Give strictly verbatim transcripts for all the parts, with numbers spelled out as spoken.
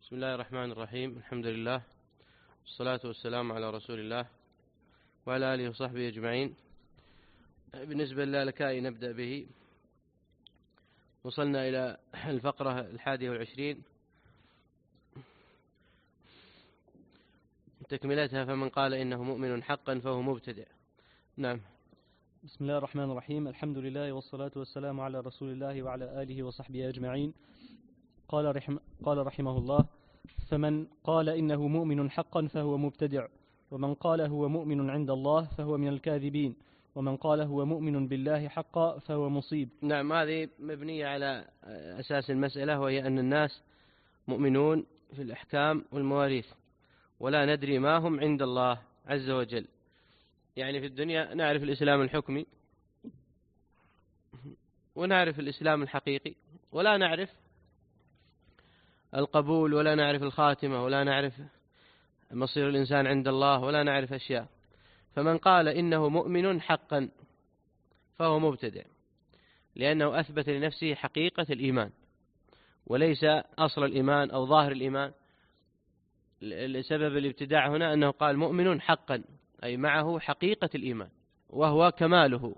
بسم الله الرحمن الرحيم. الحمد لله والصلاة والسلام على رسول الله وعلى آله وصحبه أجمعين. بالنسبة للالكائي نبدأ به. وصلنا إلى الفقرة الحادية والعشرين تكملتها، فمن قال إنه مؤمن حقا فهو مبتدع. نعم. بسم الله الرحمن الرحيم. الحمد لله والصلاة والسلام على رسول الله وعلى آله وصحبه أجمعين. قال, رحم قال رحمه الله: فمن قال إنه مؤمن حقا فهو مبتدع، ومن قال هو مؤمن عند الله فهو من الكاذبين، ومن قال هو مؤمن بالله حقا فهو مصيب. نعم، هذه مبنية على أساس المسألة، وهي أن الناس مؤمنون في الأحكام والمواريث، ولا ندري ما هم عند الله عز وجل. يعني في الدنيا نعرف الإسلام الحكمي ونعرف الإسلام الحقيقي، ولا نعرف القبول، ولا نعرف الخاتمة، ولا نعرف مصير الإنسان عند الله، ولا نعرف أشياء. فمن قال إنه مؤمن حقا فهو مبتدع، لأنه أثبت لنفسه حقيقة الإيمان وليس أصل الإيمان أو ظاهر الإيمان. لسبب الابتداع هنا أنه قال مؤمن حقا، أي معه حقيقة الإيمان وهو كماله.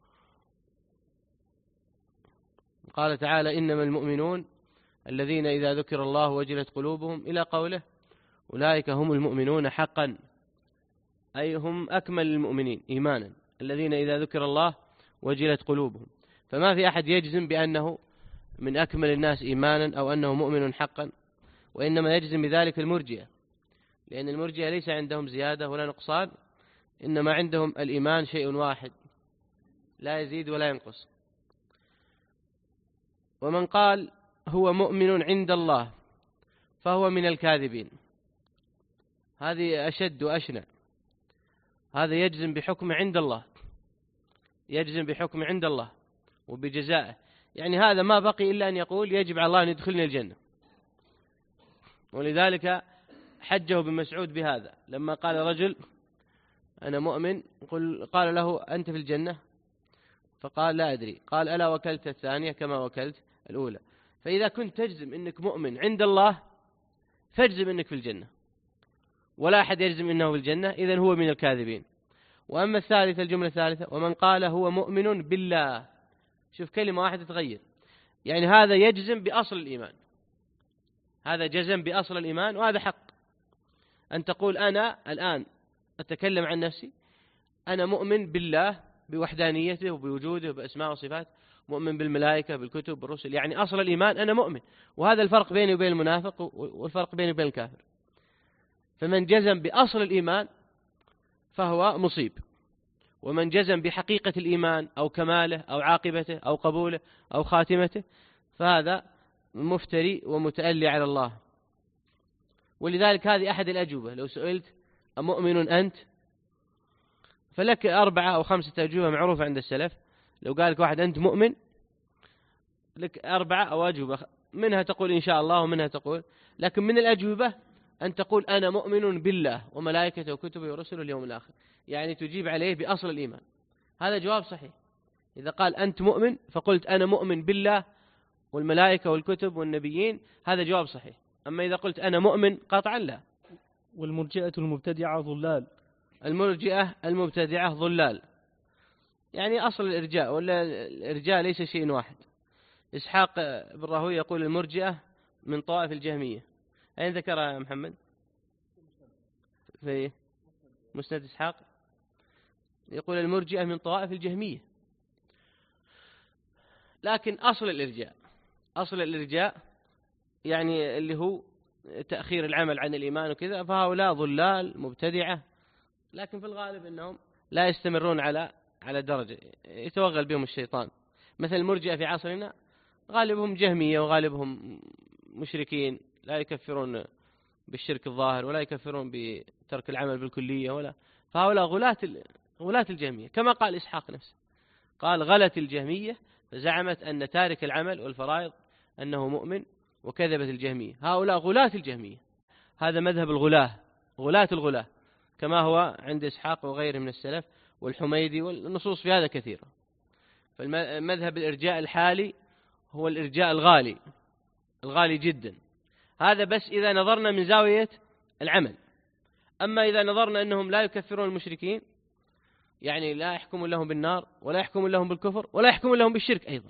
قال تعالى: إنما المؤمنون الذين إذا ذكر الله وجلت قلوبهم، إلى قوله: أولئك هم المؤمنون حقا، أي هم أكمل المؤمنين إيمانا، الذين إذا ذكر الله وجلت قلوبهم. فما في أحد يجزم بأنه من أكمل الناس إيمانا أو أنه مؤمن حقا، وإنما يجزم بذلك المرجئة، لأن المرجئة ليس عندهم زيادة ولا نقصان، إنما عندهم الإيمان شيء واحد لا يزيد ولا ينقص. ومن قال هو مؤمن عند الله فهو من الكاذبين، هذه أشد وأشنع. هذا يجزم بحكم عند الله، يجزم بحكم عند الله وبجزائه. يعني هذا ما بقي إلا أن يقول يجب على الله أن يدخلني الجنة. ولذلك حجه بن مسعود بهذا لما قال رجل: أنا مؤمن، قال له: أنت في الجنة؟ فقال: لا أدري. قال: ألا وكلت الثانية كما وكلت الأولى؟ فإذا كنت تجزم أنك مؤمن عند الله فاجزم أنك في الجنة، ولا أحد يجزم أنه في الجنة، إذن هو من الكاذبين. وأما الثالثة، الجملة الثالثة: ومن قال هو مؤمن بالله. شوف، كلمة واحدة تغير. يعني هذا يجزم بأصل الإيمان، هذا جزم بأصل الإيمان، وهذا حق. أن تقول أنا الآن أتكلم عن نفسي، أنا مؤمن بالله بوحدانيته وبوجوده وبأسماء وصفات، مؤمن بالملائكة بالكتب بالرسل، يعني أصل الإيمان أنا مؤمن. وهذا الفرق بيني وبين المنافق، والفرق بيني وبين الكافر. فمن جزم بأصل الإيمان فهو مصيب، ومن جزم بحقيقة الإيمان أو كماله أو عاقبته أو قبوله أو خاتمته فهذا مفتري ومتألي على الله. ولذلك هذه أحد الأجوبة. لو سئلت أمؤمن أنت، فلك أربعة أو خمسة أجوبة معروفة عند السلف. لو قال لك واحد أنت مؤمن، لك أربعة أو أجوبة، منها تقول إن شاء الله، ومنها تقول، لكن من الأجوبة أن تقول أنا مؤمن بالله وملائكته وكتبه ورسله واليوم الآخر، يعني تجيب عليه بأصل الإيمان. هذا جواب صحيح. إذا قال أنت مؤمن فقلت أنا مؤمن بالله والملائكة والكتب والنبيين، هذا جواب صحيح. أما إذا قلت أنا مؤمن قطعا لا. والمرجئة المبتدعة ضلال. المرجئة المبتدعة ضلال، يعني أصل الإرجاء، ولا الإرجاء ليس شيء واحد. إسحاق بن راهويه يقول المرجئة من طوائف الجهمية. أين ذكرها يا محمد؟ في مسند إسحاق يقول المرجئة من طوائف الجهمية. لكن أصل الإرجاء، أصل الإرجاء يعني اللي هو تأخير العمل عن الإيمان وكذا، فهؤلاء ضلال مبتدعة، لكن في الغالب أنهم لا يستمرون على على درجة، يتوغل بهم الشيطان. مثل المرجئة في عصرنا غالبهم جهمية، وغالبهم مشركين، لا يكفرون بالشرك الظاهر، ولا يكفرون بترك العمل بالكلية، ولا. فهؤلاء غلاة غلاة الجهمية، كما قال إسحاق نفسه، قال غلت الجهمية فزعمت أن تارك العمل والفرائض أنه مؤمن، وكذبت الجهمية. هؤلاء غلاة الجهمية، هذا مذهب الغلاة، غلاة الغلاة، كما هو عند إسحاق وغيره من السلف والحميدي، والنصوص في هذا كثيرة. فالمذهب الإرجاء الحالي هو الإرجاء الغالي، الغالي جدا. هذا بس إذا نظرنا من زاوية العمل. أما إذا نظرنا أنهم لا يكفرون المشركين، يعني لا يحكمون لهم بالنار ولا يحكمون لهم بالكفر ولا يحكمون لهم بالشرك أيضا،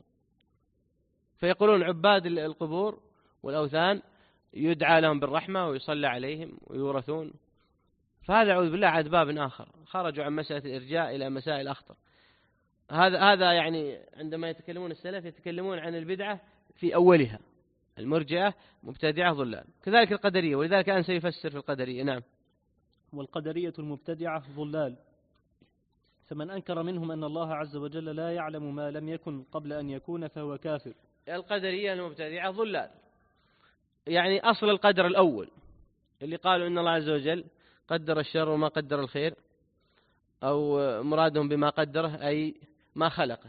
فيقولون عباد القبور والأوثان يدعى لهم بالرحمة ويصلى عليهم ويورثون، فهذا أعوذ بالله عاد باب آخر، خرجوا عن مسألة الإرجاء إلى مسائل أخطر. هذا هذا يعني عندما يتكلمون السلف يتكلمون عن البدعة في أولها، المرجئة مبتدعة ضلال، كذلك القدرية، ولذلك أنا سيفسر في القدرية. نعم. والقدرية المبتدعة ضلال، فمن أنكر منهم أن الله عز وجل لا يعلم ما لم يكن قبل أن يكون فهو كافر. القدرية المبتدعة ضلال، يعني أصل القدر الأول اللي قالوا إن الله عز وجل قدر الشر وما قدر الخير، أو مرادهم بما قدره أي ما خلقه.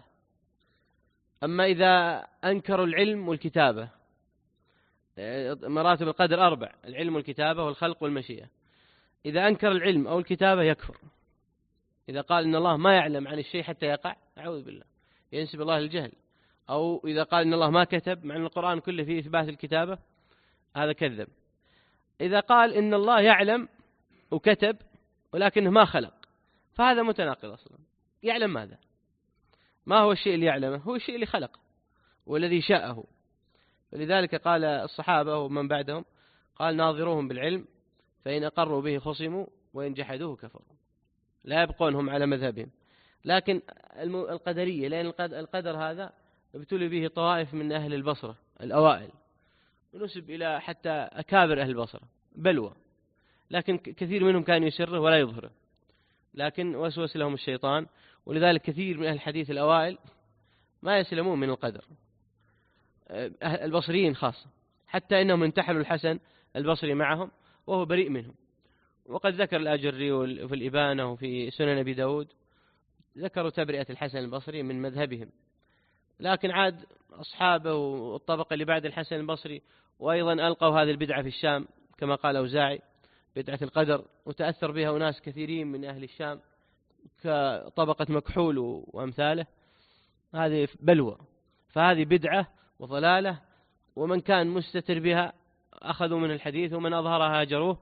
أما إذا أنكروا العلم والكتابة، مراتب القدر أربع: العلم والكتابة والخلق والمشيئة. إذا أنكر العلم أو الكتابة يكفر. إذا قال إن الله ما يعلم عن الشيء حتى يقع، أعوذ بالله، ينسب الله الجهل. أو إذا قال إن الله ما كتب، مع أن القرآن كله فيه إثبات الكتابة، هذا كذب. إذا قال إن الله يعلم وكتب ولكنه ما خلق، فهذا متناقض أصلا. يعلم ماذا؟ ما هو الشيء اللي يعلمه؟ هو الشيء اللي خلقه والذي شاءه. فلذلك قال الصحابة ومن بعدهم، قال ناظروهم بالعلم فإن أقروا به خصموا وإن جحدوه كفروا. لا يبقونهم على مذهبهم. لكن القدرية، لأن القدر هذا ابتلي به طوائف من أهل البصرة الأوائل، ونسب إلى حتى أكابر أهل البصرة بلوى، لكن كثير منهم كان يسره ولا يظهره، لكن وسوس لهم الشيطان. ولذلك كثير من أهل الحديث الأوائل ما يسلمون من القدر، البصريين خاصة، حتى إنهم انتحلوا الحسن البصري معهم وهو بريء منهم. وقد ذكر الآجري في الإبانة وفي سنن أبي داود، ذكروا تبرئة الحسن البصري من مذهبهم. لكن عاد أصحابه والطبقة اللي بعد الحسن البصري وأيضا ألقوا هذه البدعة في الشام، كما قال أوزاعي بدعة القدر، وتأثر بها أناس كثيرين من أهل الشام كطبقة مكحول وأمثاله. هذه بلوى، فهذه بدعة وضلالة، ومن كان مستتر بها أخذوا من الحديث، ومن أظهرها هاجروه.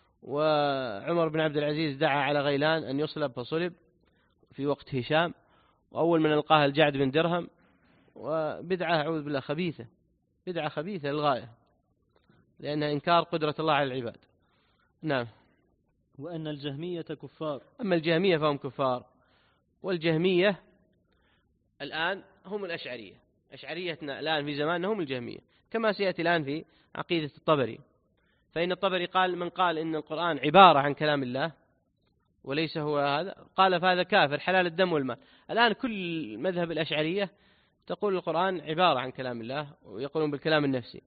وعمر بن عبد العزيز دعا على غيلان أن يصلب فصلب في وقت هشام، وأول من ألقاها الجعد بن درهم. وبدعة أعوذ بالله خبيثة، بدعة خبيثة للغاية، لأنها إنكار قدرة الله على العباد. نعم. وأن الجهمية كفار. أما الجهمية فهم كفار. والجهمية الآن هم الأشعرية، أشعريتنا الآن في زماننا هم الجهمية، كما سيأتي الآن في عقيدة الطبري. فإن الطبري قال من قال إن القرآن عبارة عن كلام الله وليس هو هذا، قال فهذا كافر حلال الدم والمال. الآن كل مذهب الأشعرية تقول القرآن عبارة عن كلام الله، ويقولون بالكلام النفسي.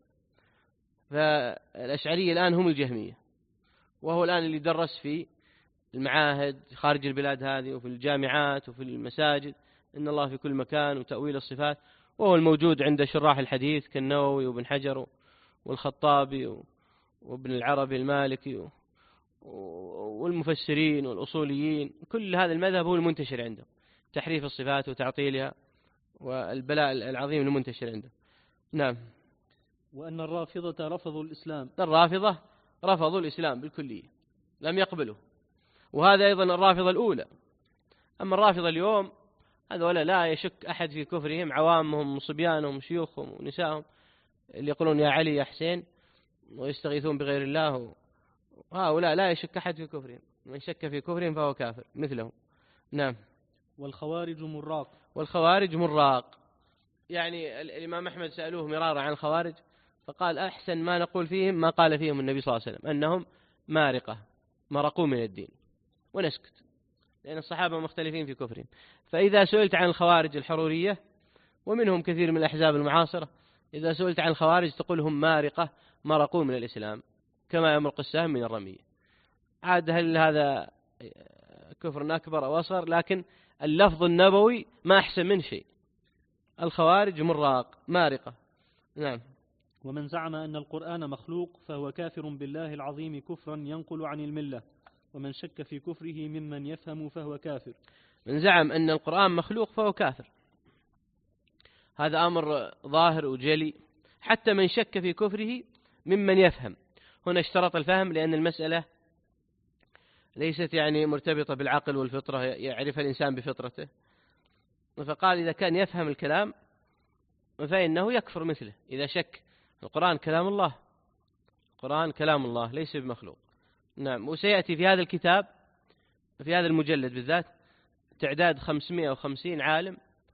فالأشعرية الآن هم الجهمية، وهو الآن اللي درس في المعاهد خارج البلاد هذه وفي الجامعات وفي المساجد إن الله في كل مكان وتأويل الصفات، وهو الموجود عند شراح الحديث كالنووي وابن حجر والخطابي وابن العربي المالكي والمفسرين والأصوليين. كل هذا المذهب هو المنتشر عنده، تحريف الصفات وتعطيلها والبلاء العظيم المنتشر عنده. نعم. وأن الرافضة رفضوا الإسلام. الرافضة رفضوا الإسلام بالكلية، لم يقبلوا. وهذا أيضا الرافضة الأولى. أما الرافضة اليوم هذولا لا يشك أحد في كفرهم، عوامهم وصبيانهم شيوخهم ونسائهم اللي يقولون يا علي يا حسين ويستغيثون بغير الله، هؤلاء لا يشك أحد في كفرهم، من شك في كفرهم فهو كافر مثلهم. نعم. والخوارج مراق. والخوارج مراق، يعني الإمام أحمد سألوه مرارا عن الخوارج فقال أحسن ما نقول فيهم ما قال فيهم النبي صلى الله عليه وسلم، أنهم مارقة، مرقوا من الدين، ونسكت، لأن الصحابة مختلفين في كفرهم. فإذا سئلت عن الخوارج الحرورية، ومنهم كثير من الأحزاب المعاصرة، إذا سئلت عن الخوارج تقول هم مارقة، مرقوا من الإسلام كما يمرق السهم من الرمية. عاد هل هذا كفر أكبر أو أصغر؟ لكن اللفظ النبوي ما أحسن من شيء. الخوارج مراق مارقة. نعم. ومن زعم أن القرآن مخلوق فهو كافر بالله العظيم كفرا ينقل عن الملة، ومن شك في كفره ممن يفهم فهو كافر. من زعم أن القرآن مخلوق فهو كافر، هذا أمر ظاهر وجلي. حتى من شك في كفره ممن يفهم. هنا اشترط الفهم لأن المسألة ليست يعني مرتبطة بالعقل والفطرة يعرف الإنسان بفطرته، فقال إذا كان يفهم الكلام فإنه يكفر مثله إذا شك. القرآن كلام الله، القرآن كلام الله ليس بمخلوق. نعم. وسيأتي في هذا الكتاب في هذا المجلد بالذات تعداد خمسمائة وخمسين عالم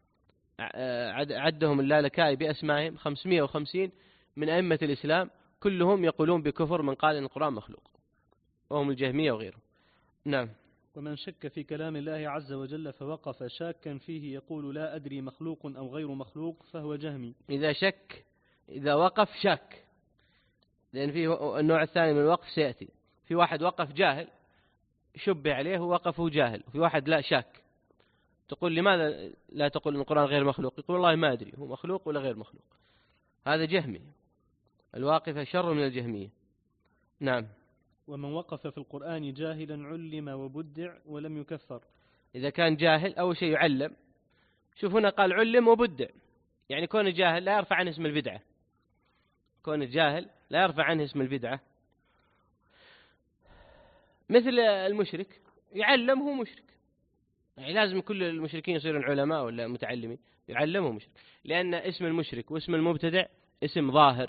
عدهم اللالكائي بأسمائهم، خمسمائة وخمسين من أئمة الإسلام كلهم يقولون بكفر من قال إن القرآن مخلوق، وهم الجهمية وغيرهم. نعم. ومن شك في كلام الله عز وجل فوقف شاكا فيه يقول لا أدري مخلوق أو غير مخلوق فهو جهمي. إذا شك، إذا وقف شاك، لأن فيه النوع الثاني من الوقف سيأتي. في واحد وقف جاهل شبه عليه ووقفه جاهل، وفي واحد لا شاك. تقول لماذا لا تقول إن القرآن غير مخلوق؟ يقول والله ما أدري هو مخلوق ولا غير مخلوق. هذا جهمي. الواقف شر من الجهمية. نعم. ومن وقف في القرآن جاهلا علم وبدع ولم يكفر. إذا كان جاهل أول شيء يعلم. شوف هنا قال علم وبدع، يعني كون الجاهل لا يرفع عنه اسم البدعة، كون الجاهل لا يرفع عنه اسم البدعة. مثل المشرك يعلم هو مشرك، يعني لازم كل المشركين يصيرون علماء ولا متعلمين؟ يعلمه مشرك، لأن اسم المشرك واسم المبتدع اسم ظاهر،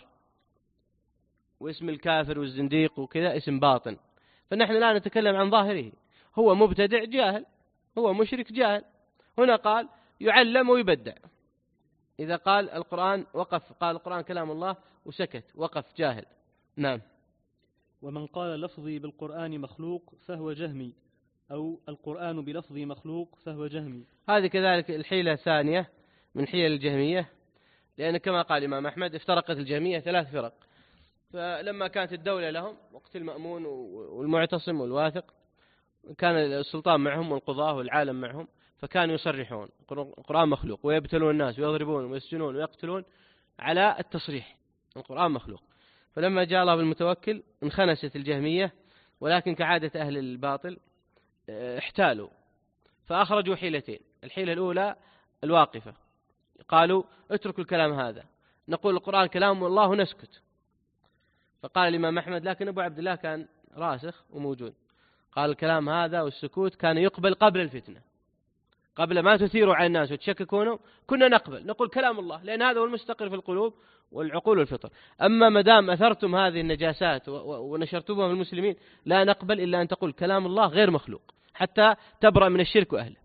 واسم الكافر والزنديق وكذا اسم باطن. فنحن لا نتكلم عن ظاهره، هو مبتدع جاهل، هو مشرك جاهل. هنا قال يعلم ويبدع. إذا قال القرآن وقف، قال القرآن كلام الله وسكت، وقف جاهل. نعم. ومن قال لفظي بالقرآن مخلوق فهو جهمي، أو القرآن بلفظي مخلوق فهو جهمي. هذه كذلك الحيلة الثانية من حيل الجهمية، لأن كما قال الإمام أحمد افترقت الجهمية ثلاث فرق. فلما كانت الدولة لهم وقت المأمون والمعتصم والواثق كان السلطان معهم والقضاة والعالم معهم، فكانوا يصرحون القرآن مخلوق ويبتلون الناس ويضربون ويسجنون ويقتلون على التصريح القرآن مخلوق. فلما جاء الله بالمتوكل انخنست الجهمية، ولكن كعادة أهل الباطل احتالوا فأخرجوا حيلتين. الحيلة الأولى الواقفة، قالوا اتركوا الكلام هذا، نقول القرآن كلام الله ونسكت. فقال الإمام أحمد لكن أبو عبد الله كان راسخ وموجود، قال الكلام هذا والسكوت كان يقبل قبل الفتنة، قبل ما تثيروا على الناس وتشككونه كنا نقبل، نقول كلام الله، لأن هذا هو المستقر في القلوب والعقول والفطر. أما مدام أثرتم هذه النجاسات ونشرتموها في المسلمين لا نقبل إلا أن تقول كلام الله غير مخلوق حتى تبرأ من الشرك وأهله.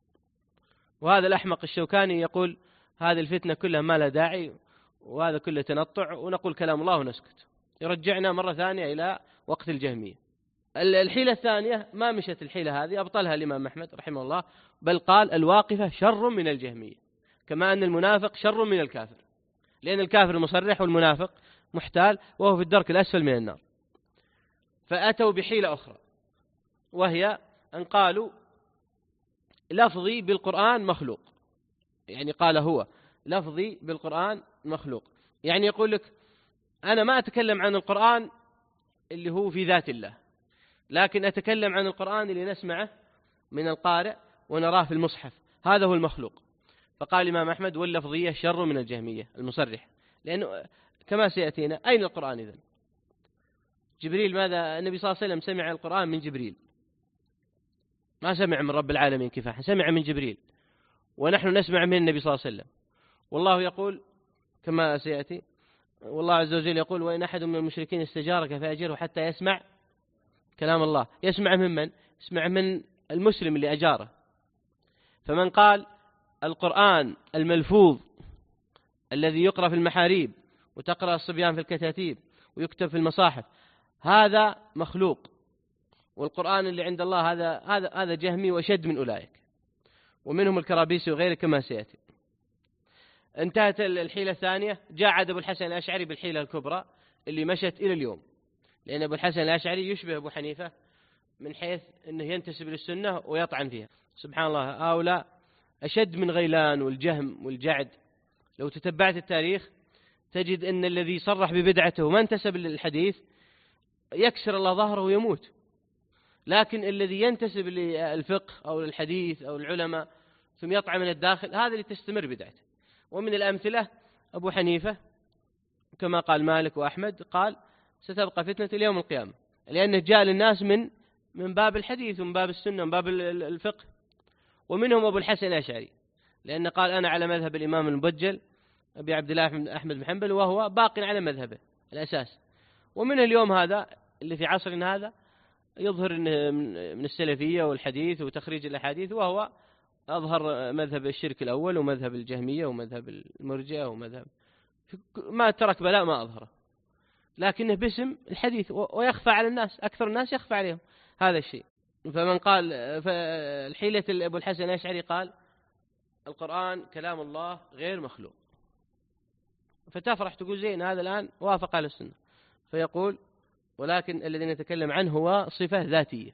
وهذا الأحمق الشوكاني يقول هذه الفتنة كلها ما لا داعي وهذا كله تنطع، ونقول كلام الله ونسكت، يرجعنا مرة ثانية إلى وقت الجهمية. الحيلة الثانية ما مشت الحيلة هذه، أبطلها الإمام أحمد رحمه الله، بل قال الواقفة شر من الجهمية، كما أن المنافق شر من الكافر، لأن الكافر مصرح والمنافق محتال وهو في الدرك الأسفل من النار. فأتوا بحيلة أخرى وهي أن قالوا لفظي بالقرآن مخلوق، يعني قال هو لفظي بالقرآن مخلوق، يعني يقول لك أنا ما أتكلم عن القرآن اللي هو في ذات الله، لكن أتكلم عن القرآن اللي نسمعه من القارئ ونراه في المصحف، هذا هو المخلوق. فقال الإمام أحمد واللفظية شر من الجهمية المصرح، لأنه كما سيأتينا أين القرآن إذن؟ جبريل ماذا؟ النبي صلى الله عليه وسلم سمع القرآن من جبريل، ما سمع من رب العالمين كفاحا، سمع من جبريل، ونحن نسمع من النبي صلى الله عليه وسلم. والله يقول كما سيأتي، والله عز وجل يقول وإن أحد من المشركين استجارك فأجره حتى يسمع كلام الله. يسمع من من؟ يسمع من المسلم اللي أجاره. فمن قال القرآن الملفوظ الذي يقرأ في المحاريب وتقرأ الصبيان في الكتاتيب ويكتب في المصاحف هذا مخلوق، والقرآن اللي عند الله هذا هذا هذا جهمي وشد من أولئك، ومنهم الكرابيسي وغيره كما سيأتي. انتهت الحيلة الثانية، جاء عاد أبو الحسن الأشعري بالحيلة الكبرى اللي مشت إلى اليوم، لأن أبو الحسن الأشعري يشبه أبو حنيفة من حيث أنه ينتسب للسنة ويطعن فيها. سبحان الله، هؤلاء أشد من غيلان والجهم والجعد. لو تتبعت التاريخ تجد أن الذي صرح ببدعته وما انتسب للحديث يكسر الله ظهره ويموت، لكن الذي ينتسب للفقه أو للحديث أو العلماء ثم يطعن من الداخل هذا اللي تستمر بدعته. ومن الأمثلة أبو حنيفة كما قال مالك وأحمد، قال ستبقى فتنة اليوم القيامة، لأنه جاء للناس من من باب الحديث ومن باب السنة ومن باب الفقه. ومنهم أبو الحسن الأشعري، لأن قال أنا على مذهب الإمام المبجل أبي عبد الله أحمد بن حنبل، وهو باق على مذهبه الأساس. ومن اليوم هذا اللي في عصرنا هذا يظهر من السلفية والحديث وتخريج الأحاديث، وهو أظهر مذهب الشرك الأول ومذهب الجهمية ومذهب المرجئة ومذهب ما ترك بلاء ما أظهره، لكنه باسم الحديث ويخفى على الناس، أكثر الناس يخفى عليهم هذا الشيء. فمن قال الحيلة أبو الحسن الأشعري قال القرآن كلام الله غير مخلوق، فتفرح تقول زين هذا الآن وافق على السنة، فيقول ولكن الذي نتكلم عنه هو صفة ذاتية،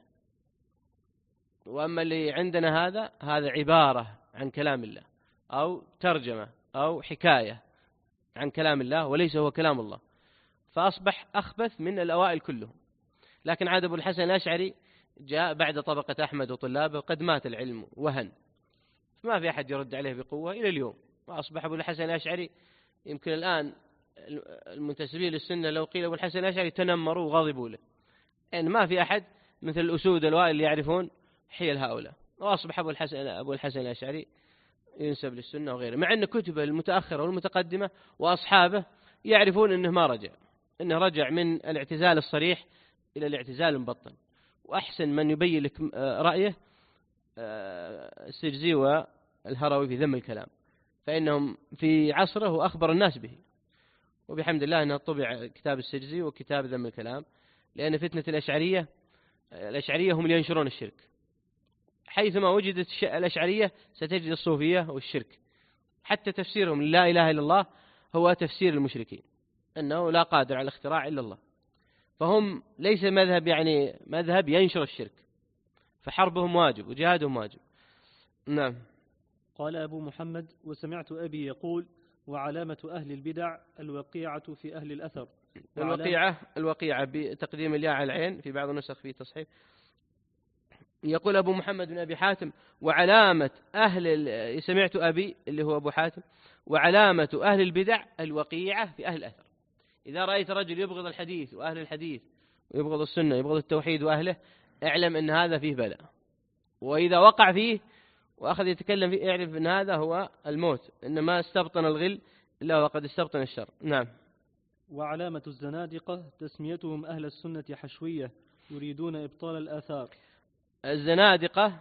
وأما اللي عندنا هذا هذا عبارة عن كلام الله أو ترجمة أو حكاية عن كلام الله وليس هو كلام الله، فأصبح أخبث من الأوائل كلهم. لكن عاد أبو الحسن الأشعري جاء بعد طبقة أحمد وطلابه وقد مات العلم وهن، ما في أحد يرد عليه بقوة إلى اليوم، وأصبح أبو الحسن الأشعري يمكن الآن المنتسبين للسنة لو قيل أبو الحسن الأشعري تنمروا وغاضبوا له، يعني ما في أحد مثل الأسود الأوائل اللي يعرفون حيل هؤلاء. وأصبح أبو الحسن أبو الحسن الأشعري ينسب للسنة وغيره، مع أن كتبه المتأخرة والمتقدمة وأصحابه يعرفون أنه ما رجع، أنه رجع من الاعتزال الصريح إلى الاعتزال المبطن. وأحسن من يبين لك رأيه السجزي والهروي في ذم الكلام، فإنهم في عصره وأخبر الناس به، وبحمد الله أنه طبع كتاب السجزي وكتاب ذم الكلام، لأن فتنة الأشعرية الأشعرية هم اللي ينشرون الشرك، حيثما وجدت الأشعرية ستجد الصوفية والشرك. حتى تفسيرهم لا إله إلا الله هو تفسير المشركين، أنه لا قادر على الاختراع إلا الله، فهم ليس مذهب يعني مذهب ينشر الشرك، فحربهم واجب وجهادهم واجب. نعم. قال أبو محمد: وسمعت أبي يقول: وعلامة أهل البدع الوقيعة في أهل الأثر. الوقيعة الوقيعة بتقديم الياء على العين، في بعض النسخ في تصحيح. يقول أبو محمد بن أبي حاتم: وعلامة أهل سمعت أبي اللي هو أبو حاتم: وعلامة أهل البدع الوقيعة في أهل الأثر. إذا رأيت رجل يبغض الحديث وأهل الحديث ويبغض السنة يبغض التوحيد وأهله، اعلم أن هذا فيه بلاء، وإذا وقع فيه وأخذ يتكلم فيه اعرف أن هذا هو الموت، إنما استبطن الغل إلا وقد استبطن الشر. نعم. وعلامة الزنادقة تسميتهم أهل السنة حشوية يريدون إبطال الآثار. الزنادقة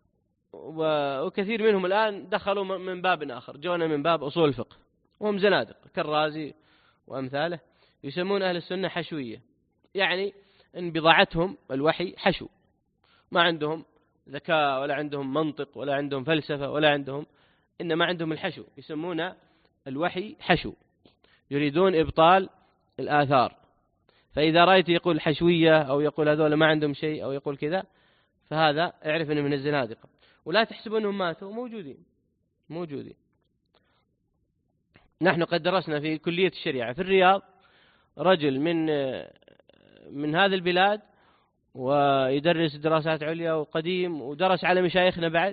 وكثير منهم الآن دخلوا من باب آخر، جونا من باب أصول الفقه، وهم زنادق كالرازي وأمثاله، يسمون أهل السنة حشوية، يعني إن بضاعتهم الوحي حشو، ما عندهم ذكاء ولا عندهم منطق ولا عندهم فلسفة ولا عندهم، إنما عندهم الحشو، يسمون الوحي حشو، يريدون إبطال الآثار. فإذا رأيت يقول حشوية أو يقول هذول ما عندهم شيء أو يقول كذا، فهذا اعرف أنه من الزنادقة، ولا تحسب أنهم ماتوا، موجودين موجودين. نحن قد درسنا في كلية الشريعة في الرياض رجل من من هذه البلاد، ويدرس دراسات عليا وقديم ودرس على مشايخنا بعد،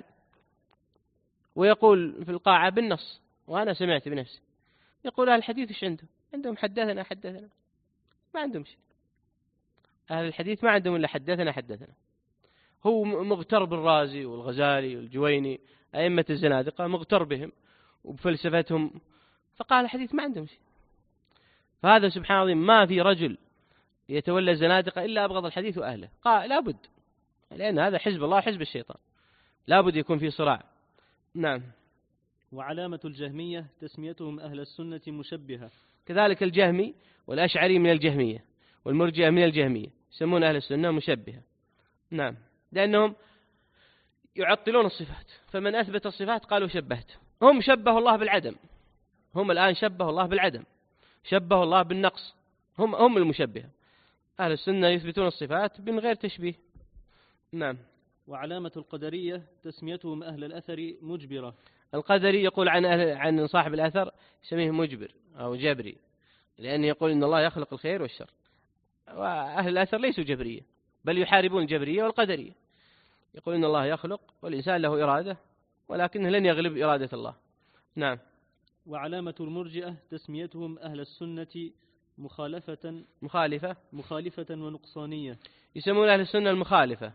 ويقول في القاعة بالنص، وأنا سمعت بنفسي، يقول أهل الحديث إيش عندهم؟ عندهم حدثنا حدثنا، ما عندهم شيء. أهل الحديث ما عندهم إلا حدثنا حدثنا. هو مغتر بالرازي والغزالي والجويني أئمة الزنادقة، مغتر بهم وبفلسفتهم، فقال الحديث ما عندهم شيء. فهذا سبحان الله ما في رجل يتولى الزنادقة إلا أبغض الحديث وأهله، قال لابد، لأن هذا حزب الله حزب الشيطان، لابد يكون في صراع. نعم. وعلامة الجهمية تسميتهم أهل السنة مشبهة. كذلك الجهمي والأشعري من الجهمية والمرجئة من الجهمية يسمون أهل السنة مشبهة. نعم، لأنهم يعطلون الصفات، فمن أثبت الصفات قالوا شبهت. هم شبهوا الله بالعدم، هم الآن شبهوا الله بالعدم، شبهوا الله بالنقص، هم هم المشبهة. أهل السنة يثبتون الصفات من غير تشبيه. نعم. وعلامة القدرية تسميتهم أهل الأثر مجبرة. القدري يقول عن أهل عن صاحب الأثر يسميه مجبر أو جبري، لأنه يقول إن الله يخلق الخير والشر، وأهل الأثر ليسوا جبرية، بل يحاربون الجبرية والقدرية، يقول إن الله يخلق والإنسان له إرادة، ولكنه لن يغلب إرادة الله. نعم. وعلامة المرجئة تسميتهم أهل السنة مخالفة مخالفة مخالفة ونقصانية. يسمون أهل السنة المخالفة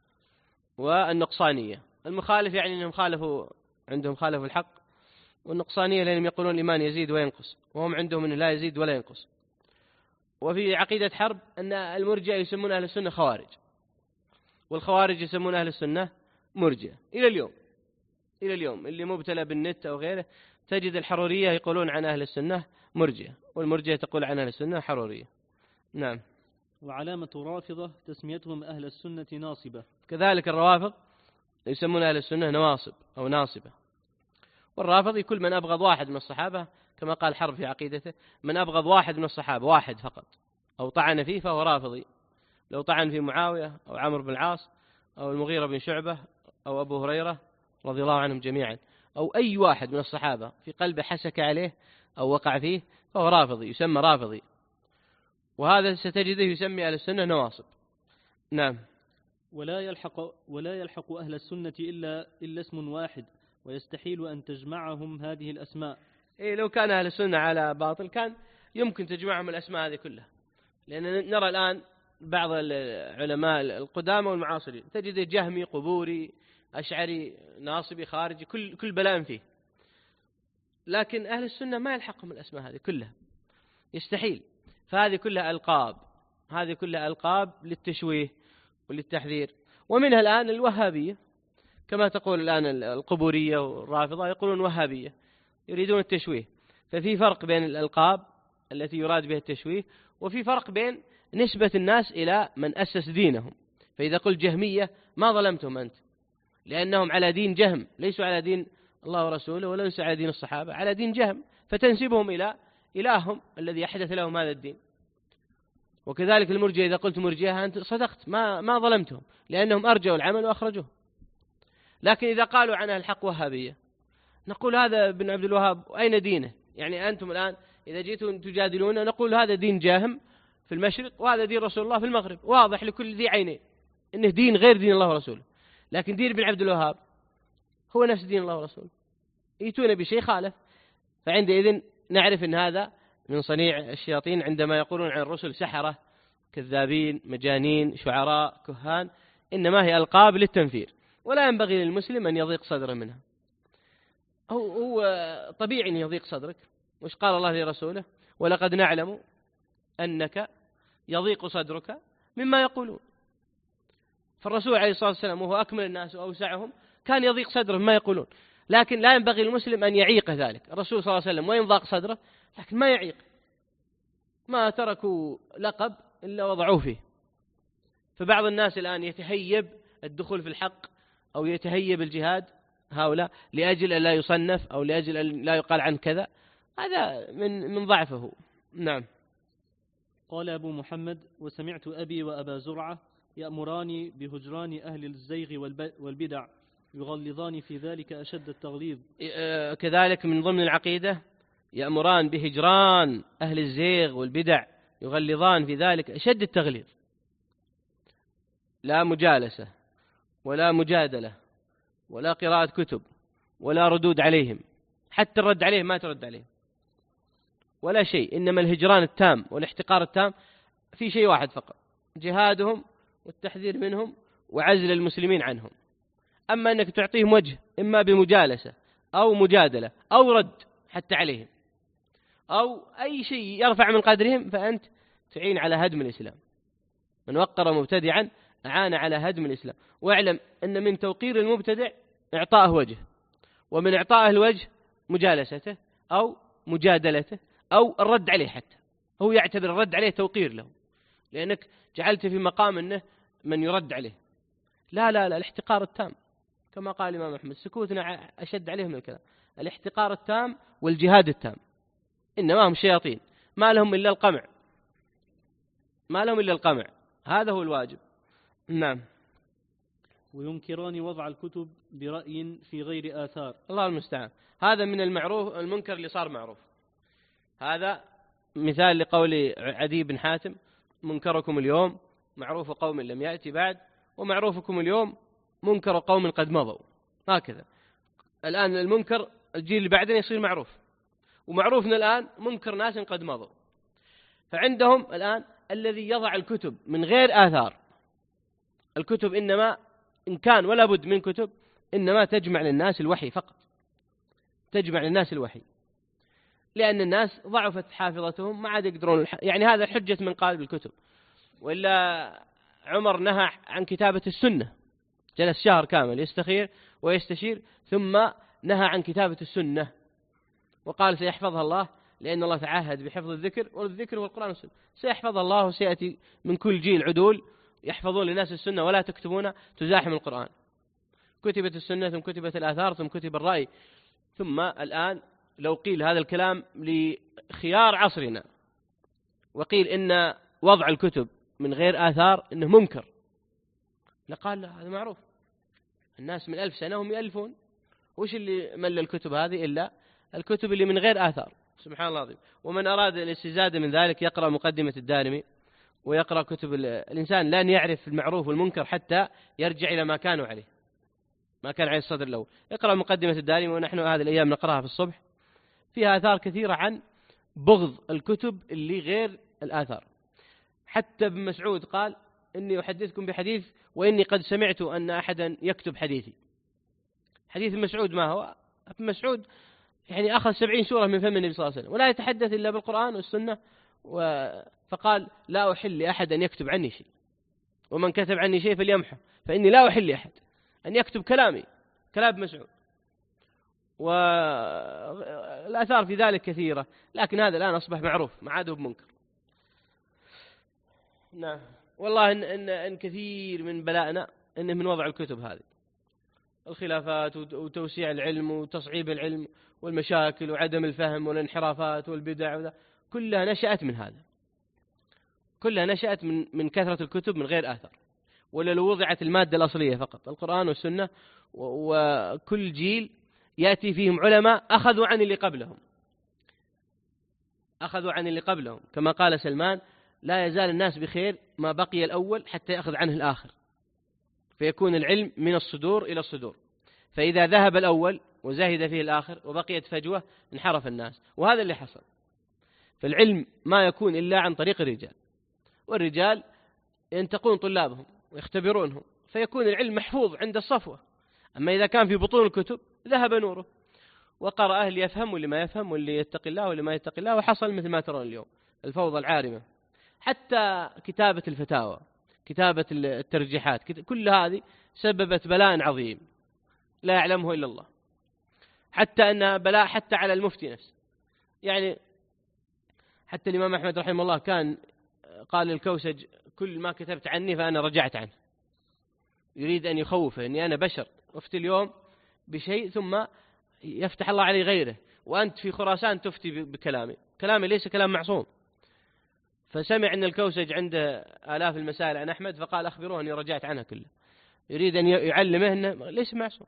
والنقصانية. المخالف يعني أنهم خالفوا، عندهم خالفوا الحق، والنقصانية لأنهم يقولون الإيمان يزيد وينقص، وهم عندهم أنه لا يزيد ولا ينقص. وفي عقيدة حرب أن المرجئة يسمون أهل السنة خوارج، والخوارج يسمون أهل السنة مرجئة. إلى اليوم إلى اليوم اللي مبتلى بالنت أو غيره تجد الحرورية يقولون عن أهل السنة مرجئة، والمرجئة تقول عن أهل السنة حرورية. نعم. وعلامة رافضة تسميتهم أهل السنة ناصبة. كذلك الروافض يسمون أهل السنة نواصب أو ناصبة. والرافض كل من أبغض واحد من الصحابة، كما قال حرب في عقيدته: من أبغض واحد من الصحابة، واحد فقط، أو طعن فيه فهو رافضي. لو طعن في معاوية أو عمرو بن العاص أو المغيرة بن شعبة أو أبو هريرة رضي الله عنهم جميعا، أو أي واحد من الصحابة في قلبه حسك عليه أو وقع فيه فهو رافضي، يسمى رافضي. وهذا ستجده يسمي أهل السنة نواصب. نعم. ولا يلحق ولا يلحق أهل السنة إلا إلا اسم واحد، ويستحيل أن تجمعهم هذه الأسماء. إيه، لو كان أهل السنة على باطل كان يمكن تجمعهم الأسماء هذه كلها، لأن نرى الآن بعض العلماء القدامى والمعاصرين تجد جهمي، قبوري، أشعري، ناصبي، خارجي، كل كل بلاء فيه. لكن أهل السنة ما يلحقهم الأسماء هذه كلها، يستحيل. فهذه كلها ألقاب، هذه كلها ألقاب للتشويه وللتحذير. ومنها الآن الوهابية، كما تقول الآن القبورية والرافضة يقولون وهابية، يريدون التشويه. ففي فرق بين الألقاب التي يراد بها التشويه، وفي فرق بين نسبة الناس إلى من أسس دينهم. فإذا قلت جهمية ما ظلمتهم أنت، لأنهم على دين جهم، ليسوا على دين الله ورسوله ولا ليسوا على دين الصحابة، على دين جهم، فتنسبهم إلى إلههم الذي أحدث لهم هذا الدين. وكذلك المرجئة، إذا قلت مرجئة أنت صدقت، ما ما ظلمتهم، لأنهم أرجوا العمل وأخرجوه. لكن إذا قالوا عنها الحق وهابية نقول هذا ابن عبد الوهاب أين دينه؟ يعني أنتم الآن إذا جئتم تجادلون نقول هذا دين جاهم في المشرق وهذا دين رسول الله في المغرب، واضح لكل ذي عينين إنه دين غير دين الله ورسوله. لكن دين ابن عبد الوهاب هو نفس دين الله ورسوله، يأتون بشيء خالف، فعندئذ نعرف أن هذا من صنيع الشياطين عندما يقولون عن الرسل سحرة، كذابين، مجانين، شعراء، كهان. إنما هي ألقاب للتنفير، ولا ينبغي للمسلم أن يضيق صدره منها. هو, هو طبيعي أن يضيق صدرك. وش قال الله لرسوله؟ ولقد نعلم أنك يضيق صدرك مما يقولون. فالرسول عليه الصلاة والسلام وهو أكمل الناس وأوسعهم كان يضيق صدره مما يقولون، لكن لا ينبغي للمسلم أن يعيق ذلك. الرسول صلى الله عليه وسلم وين ضاق صدره لكن ما يعيق، ما تركوا لقب إلا وضعوه فيه. فبعض الناس الآن يتهيب الدخول في الحق أو يتهيب الجهاد، هؤلاء لأجل أن لا يصنف أو لأجل أن لا يقال عن كذا، هذا من من ضعفه. نعم. قال أبو محمد: وسمعت أبي وأبا زرعة يأمران بهجران أهل الزيغ والبدع، يغلظان في ذلك أشد التغليظ. كذلك من ضمن العقيدة يأمران بهجران أهل الزيغ والبدع، يغلظان في ذلك أشد التغليظ. لا مجالسة ولا مجادلة ولا قراءة كتب ولا ردود عليهم، حتى الرد عليهم ما ترد عليهم ولا شيء، إنما الهجران التام والاحتقار التام في شيء واحد فقط: جهادهم والتحذير منهم وعزل المسلمين عنهم. أما أنك تعطيهم وجه إما بمجالسة أو مجادلة أو رد حتى عليهم أو أي شيء يرفع من قدرهم، فأنت تعين على هدم الإسلام. من وقر مبتدعا أعان على هدم الإسلام. واعلم أن من توقير المبتدع إعطاءه وجه، ومن إعطائه الوجه مجالسته أو مجادلته أو الرد عليه، حتى هو يعتبر الرد عليه توقير له، لأنك جعلت في مقام أنه من يرد عليه. لا لا لا، الاحتقار التام كما قال الإمام أحمد: سكوتنا أشد عليهم من الكلام. الاحتقار التام والجهاد التام. إنما هم شياطين ما لهم إلا القمع، ما لهم إلا القمع، هذا هو الواجب. نعم. وينكران وضع الكتب برأي في غير آثار. الله المستعان. هذا من المعروف المنكر اللي صار معروف. هذا مثال لقول عدي بن حاتم: منكركم اليوم معروف قوم لم يأتي بعد، ومعروفكم اليوم منكر قوم قد مضوا. هكذا الآن المنكر الجيل اللي بعدين يصير معروف. ومعروفنا الآن منكر ناس قد مضوا. فعندهم الآن الذي يضع الكتب من غير آثار، الكتب إنما إن كان ولا بد من كتب إنما تجمع للناس الوحي فقط، تجمع للناس الوحي، لأن الناس ضعفت حافظتهم ما عاد يقدرون، يعني هذا حجة من قال بالكتب. وإلا عمر نهى عن كتابة السنة، جلس شهر كامل يستخير ويستشير، ثم نهى عن كتابة السنة وقال سيحفظها الله، لأن الله تعهد بحفظ الذكر، والذكر والقرآن والسنة سيحفظها الله، وسيأتي من كل جيل عدول يحفظون للناس السنة ولا تكتبون تزاحم القرآن. كتبت السنة ثم كتبت الآثار ثم كتب الرأي. ثم الآن لو قيل هذا الكلام لخيار عصرنا وقيل إن وضع الكتب من غير آثار إنه منكر، لقال لا، هذا معروف، الناس من ألف سنة هم يألفون، وش اللي مل الكتب هذه إلا الكتب اللي من غير آثار، سبحان الله العظيم. ومن أراد الاستزادة من ذلك يقرأ مقدمة الدارمي ويقرأ كتب الإنسان، لن يعرف المعروف والمنكر حتى يرجع إلى ما كانوا عليه، ما كان عليه الصدر الأول. اقرأ مقدمة الدارمي، ونحن هذه الأيام نقرأها في الصبح، فيها آثار كثيرة عن بغض الكتب اللي غير الآثار. حتى ابن مسعود قال إني أحدثكم بحديث وإني قد سمعت أن أحدا يكتب حديثي. حديث ابن مسعود ما هو؟ ابن مسعود يعني أخذ سبعين سورة من فم النبي صلى الله عليه وسلم ولا يتحدث إلا بالقرآن والسنة، و... فقال لا أحل لأحد أن يكتب عني شيء، ومن كتب عني شيء فليمحه، فإني لا أحل لأحد أن يكتب كلامي، كلام ابن مسعود. والآثار في ذلك كثيرة، لكن هذا الآن أصبح معروف، ما عاد بمنكر. نعم، والله إن, إن, إن كثير من بلائنا إنه من وضع الكتب هذه، الخلافات وتوسيع العلم وتصعيب العلم والمشاكل وعدم الفهم والانحرافات والبدع، كلها نشأت من هذا، كلها نشأت من من كثرة الكتب من غير آثار. ولا لو وضعت المادة الأصلية فقط، القرآن والسنة، وكل جيل يأتي فيهم علماء أخذوا عن اللي قبلهم، أخذوا عن اللي قبلهم، كما قال سلمان لا يزال الناس بخير ما بقي الأول حتى يأخذ عنه الآخر، فيكون العلم من الصدور إلى الصدور، فإذا ذهب الأول وزهد فيه الآخر وبقيت فجوة انحرف الناس، وهذا اللي حصل. فالعلم ما يكون إلا عن طريق الرجال، والرجال ينتقون طلابهم ويختبرونهم، فيكون العلم محفوظ عند الصفوة. أما إذا كان في بطون الكتب ذهب نوره، وقرأ اللي يفهم واللي ما يفهم، واللي يتقي الله واللي ما يتقي الله، وحصل مثل ما ترون اليوم الفوضى العارمة. حتى كتابة الفتاوى، كتابة الترجيحات، كل هذه سببت بلاء عظيم لا يعلمه إلا الله، حتى أنها بلاء حتى على المفتي نفسه. يعني حتى الإمام أحمد رحمه الله كان قال للكوسج كل ما كتبت عني فأنا رجعت عنه، يريد أن يخوفه أني أنا بشر أفتي اليوم بشيء ثم يفتح الله علي غيره، وأنت في خراسان تفتي بكلامي، كلامي ليس كلام معصوم. فسمع أن الكوسج عنده آلاف المسائل عن أحمد، فقال أخبروه أني رجعت عنها كله، يريد أن يعلمه أنه ليس معصوم.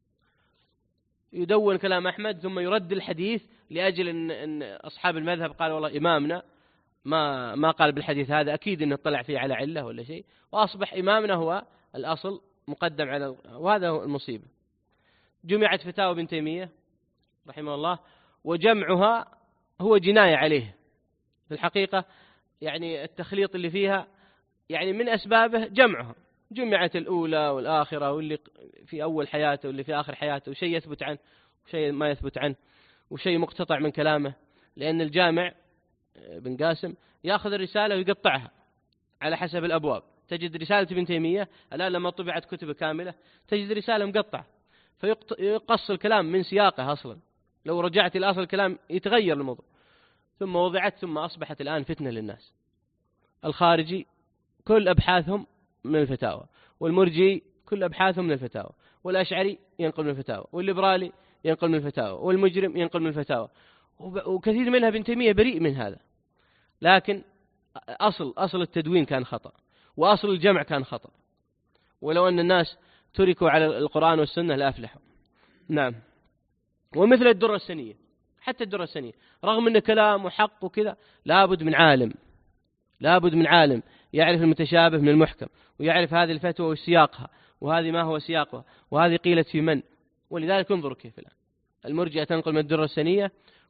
يدون كلام أحمد ثم يرد الحديث لأجل أن, أن أصحاب المذهب قال والله إمامنا ما ما قال بالحديث هذا، أكيد أنه طلع فيه على علة ولا شيء، وأصبح إمامنا هو الأصل مقدم على، وهذا هو المصيبة. جمعت فتاوى ابن تيمية رحمه الله، وجمعها هو جناية عليه في الحقيقة، يعني التخليط اللي فيها يعني من أسبابه جمعها، جمعت الأولى والآخرة، واللي في أول حياته واللي في آخر حياته، وشيء يثبت عنه وشيء ما يثبت عنه، وشيء مقتطع من كلامه، لأن الجامع بن قاسم يأخذ الرسالة ويقطعها على حسب الأبواب. تجد رسالة ابن تيمية الآن لما طبعت كتب كاملة تجد رسالة مقطعة، فيقص الكلام من سياقه أصلا، لو رجعت إلى أصل الكلام يتغير الموضوع. ثم وضعت، ثم أصبحت الآن فتنة للناس. الخارجي كل أبحاثهم من الفتاوى، والمرجي كل أبحاثهم من الفتاوى، والأشعري ينقل من الفتاوى، والليبرالي ينقل من الفتاوى، والمجرم ينقل من الفتاوى، وكثير منها ابن تيمية بريء من هذا. لكن أصل أصل التدوين كان خطأ، وأصل الجمع كان خطأ، ولو أن الناس تركوا على القرآن والسنة لأفلحوا. نعم. ومثل الدرة السنية، حتى الدرة السنية رغم أن كلام وحق وكذا، لابد من عالم، لابد من عالم يعرف المتشابه من المحكم، ويعرف هذه الفتوى وسياقها، وهذه ما هو سياقها، وهذه قيلت في من. ولذلك انظروا كيف الآن المرجئة تنقل من الدرة السنية،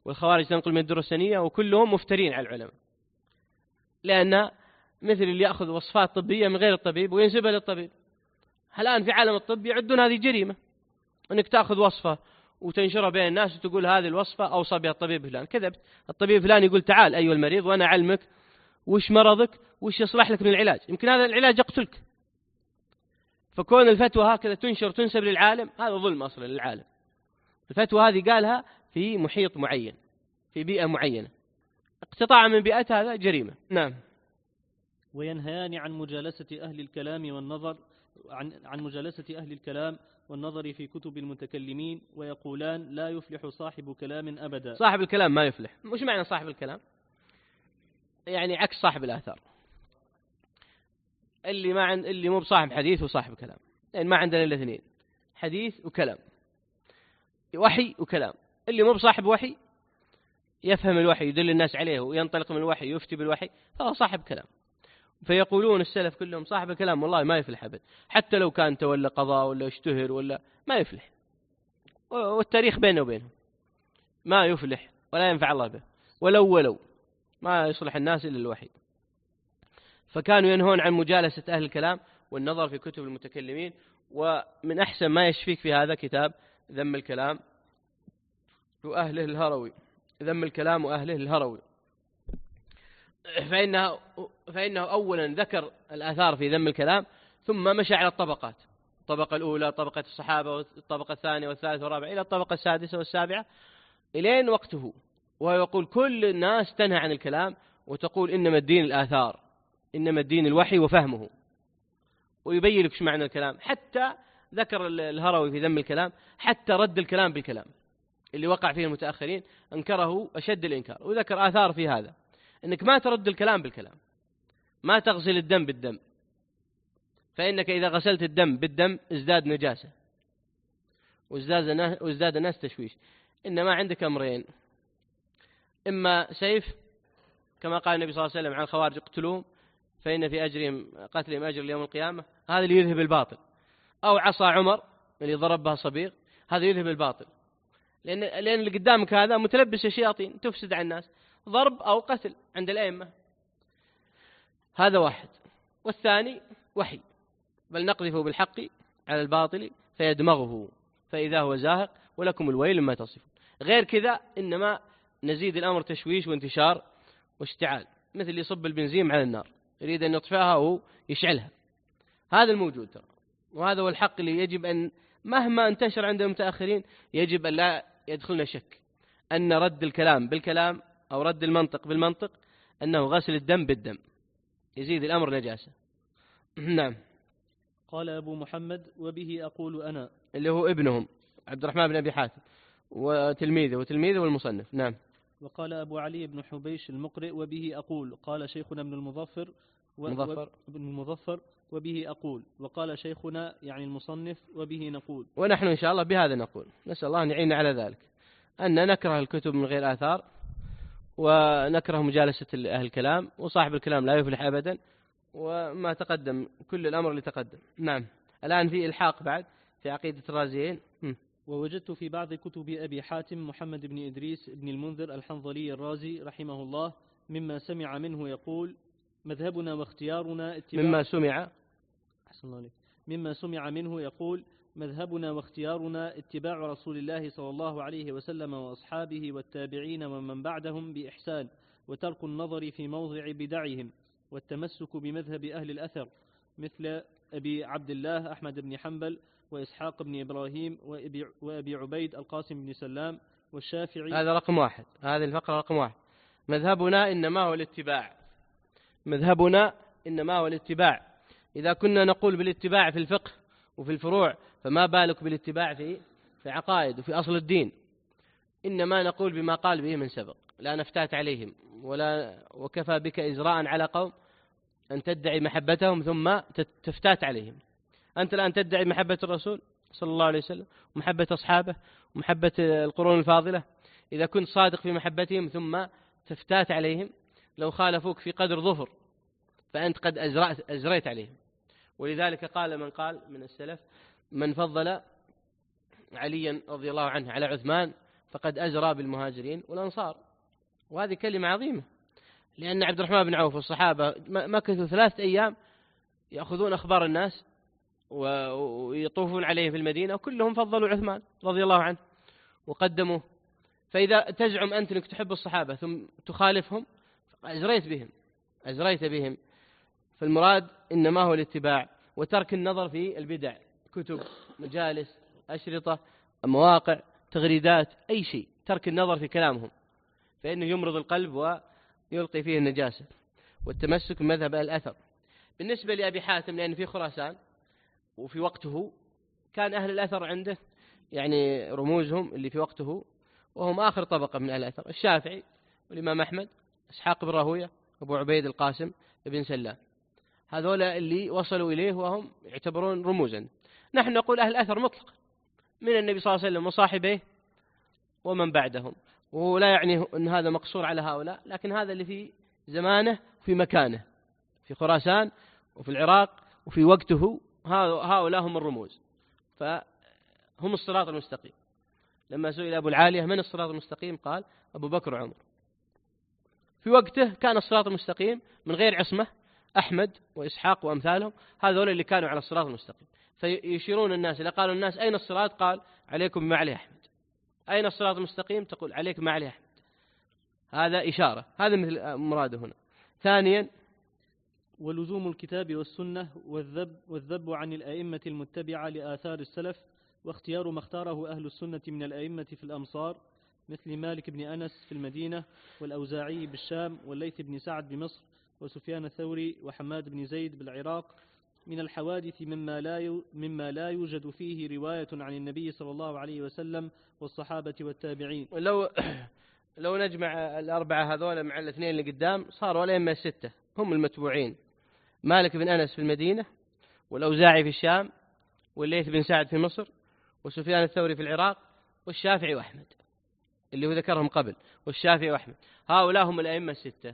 والخوارج تنقل من الدروس السنية، وكلهم مفترين على العلماء، لأن مثل اللي يأخذ وصفات طبية من غير الطبيب وينسبها للطبيب. الآن في عالم الطب يعدون هذه جريمة، أنك تأخذ وصفة وتنشرها بين الناس وتقول هذه الوصفة أوصى بها الطبيب فلان. كذبت. الطبيب فلان يقول تعال أيها المريض وأنا أعلمك وش مرضك وش يصلح لك من العلاج، يمكن هذا العلاج يقتلك. فكون الفتوى هكذا تنشر تنسب للعالم هذا ظلم أصلا للعالم. الفتوى هذه قالها في محيط معين في بيئة معينة، اقتطاع من بيئة هذا جريمة. نعم. وينهيان عن مجالسة أهل الكلام والنظر عن عن مجالسة أهل الكلام والنظر في كتب المتكلمين، ويقولان لا يفلح صاحب كلام أبدا. صاحب الكلام ما يفلح. مش معنى صاحب الكلام؟ يعني عكس صاحب الآثار. اللي ما عند اللي مو بصاحب حديث وصاحب كلام، يعني ما عندنا إلا اثنين، حديث وكلام، وحي وكلام. اللي مو بصاحب وحي يفهم الوحي يدل الناس عليه وينطلق من الوحي يفتي بالوحي فهو صاحب كلام. فيقولون السلف كلهم صاحب الكلام والله ما يفلح أبد، حتى لو كان تولى قضاء ولا اشتهر ولا ما يفلح، والتاريخ بينه وبينهم ما يفلح ولا ينفع الله به، ولو ولو ما يصلح الناس إلا الوحي. فكانوا ينهون عن مجالسة أهل الكلام والنظر في كتب المتكلمين. ومن أحسن ما يشفيك في هذا كتاب ذم الكلام وأهله الهروي، ذم الكلام وأهله الهروي، فإنه, فإنه أولا ذكر الآثار في ذم الكلام ثم مشى على الطبقات، الطبقة الأولى طبقة الصحابة والطبقة الثانية والثالثة والرابعة إلى الطبقة السادسة والسابعة إلين وقته. ويقول كل الناس تنهى عن الكلام وتقول إنما الدين الآثار، إنما الدين الوحي وفهمه، ويبين لك شو معنى الكلام. حتى ذكر الهروي في ذم الكلام حتى رد الكلام بالكلام اللي وقع فيه المتأخرين أنكره أشد الإنكار، وذكر آثار في هذا إنك ما ترد الكلام بالكلام، ما تغسل الدم بالدم، فإنك إذا غسلت الدم بالدم ازداد نجاسة وازداد الناس تشويش. إنما عندك أمرين، إما سيف كما قال النبي صلى الله عليه وسلم عن الخوارج اقتلوهم فإن في أجرهم قتلهم أجر يوم القيامة، هذا اللي يذهب الباطل، أو عصا عمر اللي ضرب بها صبيغ هذا يذهب الباطل، لأن لأن اللي قدامك هذا متلبس الشياطين تفسد على الناس، ضرب أو قتل عند الأئمة. هذا واحد. والثاني وحي، بل نقذف بالحق على الباطل فيدمغه فإذا هو زاهق ولكم الويل مما تصفون. غير كذا إنما نزيد الأمر تشويش وانتشار واشتعال، مثل اللي يصب البنزين على النار يريد أن يطفئها أو يشعلها. هذا الموجود ترى، وهذا هو الحق اللي يجب أن مهما انتشر عند المتأخرين يجب أن لا يدخلنا شك أن رد الكلام بالكلام أو رد المنطق بالمنطق أنه غسل الدم بالدم يزيد الأمر نجاسة. نعم. قال أبو محمد وبه أقول أنا، اللي هو ابنهم عبد الرحمن بن أبي حاتم وتلميذه وتلميذه والمصنف. نعم. وقال أبو علي بن حبيش المقرئ وبه أقول. قال شيخنا ابن المظفر و... مظفر. ابن المظفر وبه أقول. وقال شيخنا يعني المصنف وبه نقول. ونحن إن شاء الله بهذا نقول، نسأل الله أن يعيننا على ذلك، أن نكره الكتب من غير آثار، ونكره مجالسة أهل الكلام، وصاحب الكلام لا يفلح أبدا، وما تقدم كل الأمر اللي تقدم. نعم. الآن في إلحاق بعد في عقيدة الرازيين. ووجدت في بعض كتب أبي حاتم محمد بن إدريس بن المنذر الحنظلي الرازي رحمه الله مما سمع منه يقول مذهبنا واختيارنا اتباع مما سمع أحسن الله عليك مما سمع منه يقول مذهبنا واختيارنا اتباع رسول الله صلى الله عليه وسلم وأصحابه والتابعين ومن بعدهم بإحسان، وترك النظر في موضع بدعهم، والتمسك بمذهب أهل الأثر مثل أبي عبد الله أحمد بن حنبل وإسحاق بن إبراهيم وأبي عبيد القاسم بن سلام والشافعي. هذا رقم واحد، هذه الفقرة رقم واحد. مذهبنا إنما هو الاتباع، مذهبنا إنما هو الاتباع. إذا كنا نقول بالاتباع في الفقه وفي الفروع فما بالك بالاتباع في في عقائد وفي أصل الدين. إنما نقول بما قال به من سبق، لا نفتات عليهم ولا وكفى بك إزراء على قوم أن تدعي محبتهم ثم تفتات عليهم. أنت الآن تدعي محبة الرسول صلى الله عليه وسلم ومحبة أصحابه ومحبة القرون الفاضلة، إذا كنت صادق في محبتهم ثم تفتات عليهم لو خالفوك في قدر ظفر فأنت قد أزرأت أزريت عليهم. ولذلك قال من قال من السلف من فضل عليا رضي الله عنه على عثمان فقد أزرى بالمهاجرين والأنصار. وهذه كلمة عظيمة، لأن عبد الرحمن بن عوف والصحابة مكثوا ثلاثة أيام يأخذون أخبار الناس ويطوفون عليه في المدينة، وكلهم فضلوا عثمان رضي الله عنه وقدموه. فإذا تزعم أنت أنك تحب الصحابة ثم تخالفهم أزريت بهم أزريت بهم فالمراد إنما هو الاتباع وترك النظر في البدع، كتب، مجالس، أشرطة، مواقع، تغريدات، أي شيء، ترك النظر في كلامهم، فإنه يمرض القلب ويلقي فيه النجاسة. والتمسك بمذهب الأثر. بالنسبة لأبي حاتم، لأن في خراسان وفي وقته كان أهل الأثر عنده يعني رموزهم اللي في وقته، وهم آخر طبقة من أهل الأثر: الشافعي والإمام أحمد، إسحاق بن راهوية، أبو عبيد القاسم بن سلام. هذول اللي وصلوا إليه وهم يعتبرون رموزا. نحن نقول أهل الأثر مطلق من النبي صلى الله عليه وسلم وصاحبه ومن بعدهم، ولا يعني أن هذا مقصور على هؤلاء، لكن هذا اللي في زمانه وفي مكانه في خراسان وفي العراق وفي وقته، هؤلاء هم الرموز، فهم الصراط المستقيم. لما سئل أبو العالية من الصراط المستقيم قال أبو بكر وعمر. في وقته كان الصراط المستقيم من غير عصمة أحمد وإسحاق وأمثالهم، هذول اللي كانوا على الصراط المستقيم. فيشيرون الناس، إذا قالوا الناس أين الصراط قال عليكم بما عليه أحمد. أين الصراط المستقيم تقول عليك بما عليه أحمد. هذا إشارة، هذا مثل مراده هنا. ثانيا ولزوم الكتاب والسنة والذب, والذب عن الأئمة المتبعة لآثار السلف، واختيار ما اختاره أهل السنة من الأئمة في الأمصار مثل مالك بن أنس في المدينة، والأوزاعي بالشام، والليث بن سعد بمصر، وسفيان الثوري وحماد بن زيد بالعراق، من الحوادث مما لا مما لا يوجد فيه رواية عن النبي صلى الله عليه وسلم والصحابة والتابعين. لو لو نجمع الأربعة هذول مع الاثنين اللي قدام صاروا الأئمة الستة هم المتبوعين: مالك بن أنس في المدينة، والأوزاعي في الشام، والليث بن سعد في مصر، وسفيان الثوري في العراق، والشافعي وأحمد اللي هو ذكرهم قبل، والشافعي وأحمد. هؤلاء هم الأئمة الستة.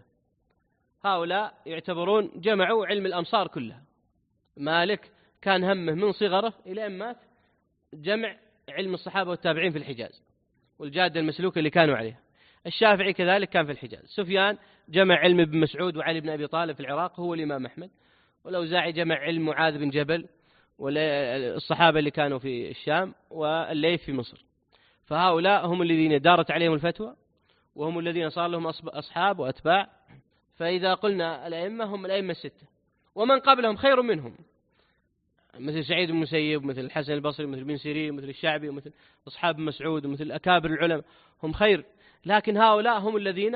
هؤلاء يعتبرون جمعوا علم الأمصار كلها. مالك كان همه من صغره إلى أن مات جمع علم الصحابة والتابعين في الحجاز والجادة المسلوكة اللي كانوا عليها. الشافعي كذلك كان في الحجاز. سفيان جمع علم ابن مسعود وعلي بن أبي طالب في العراق هو الإمام أحمد. والأوزاعي جمع علم معاذ بن جبل والصحابة اللي كانوا في الشام، والليث في مصر. فهؤلاء هم الذين دارت عليهم الفتوى، وهم الذين صار لهم أصحاب وأتباع. فإذا قلنا الأئمة هم الأئمة الستة، ومن قبلهم خير منهم مثل سعيد بن المسيب، مثل الحسن البصري، مثل بن سيرين، مثل الشعبي، ومثل أصحاب مسعود، ومثل أكابر العلماء، هم خير. لكن هؤلاء هم الذين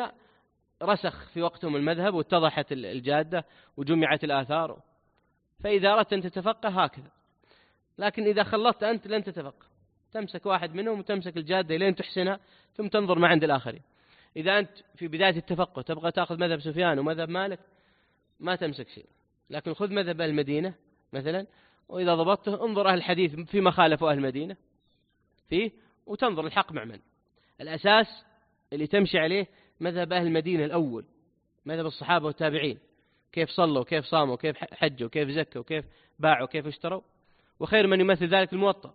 رسخ في وقتهم المذهب واتضحت الجادة وجمعت الآثار. فإذا أردت أن تتفقه هكذا، لكن إذا خلطت أنت لن تتفقه. تمسك واحد منهم وتمسك الجادة لين تحسنها ثم تنظر ما عند الآخرين. إذا أنت في بداية التفقه تبغى تأخذ مذهب سفيان ومذهب مالك ما تمسك شيء، لكن خذ مذهب أهل المدينة مثلا، وإذا ضبطته انظر أهل الحديث فيما خالفوا أهل المدينة فيه وتنظر الحق مع من. الأساس اللي تمشي عليه مذهب أهل المدينة الأول، مذهب الصحابة والتابعين، كيف صلوا وكيف صاموا وكيف حجوا وكيف زكوا وكيف باعوا وكيف اشتروا، وخير من يمثل ذلك الموطأ.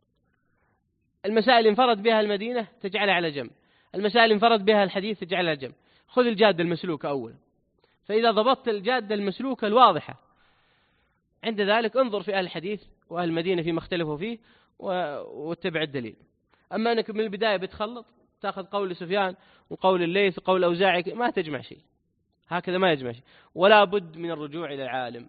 المسائل اللي انفرد بها المدينة تجعلها على جنب، المسائل اللي انفرد بها الحديث تجعلها على جنب. خذ الجادة المسلوكة أولا، فإذا ضبطت الجادة المسلوكة الواضحة عند ذلك انظر في أهل الحديث وأهل المدينة فيما اختلفوا فيه واتبع الدليل. أما أنك من البداية بتخلط تأخذ قول سفيان وقول الليث وقول الأوزاعي ما تجمع شيء، هكذا ما يجمع شيء. ولا بد من الرجوع إلى العالم.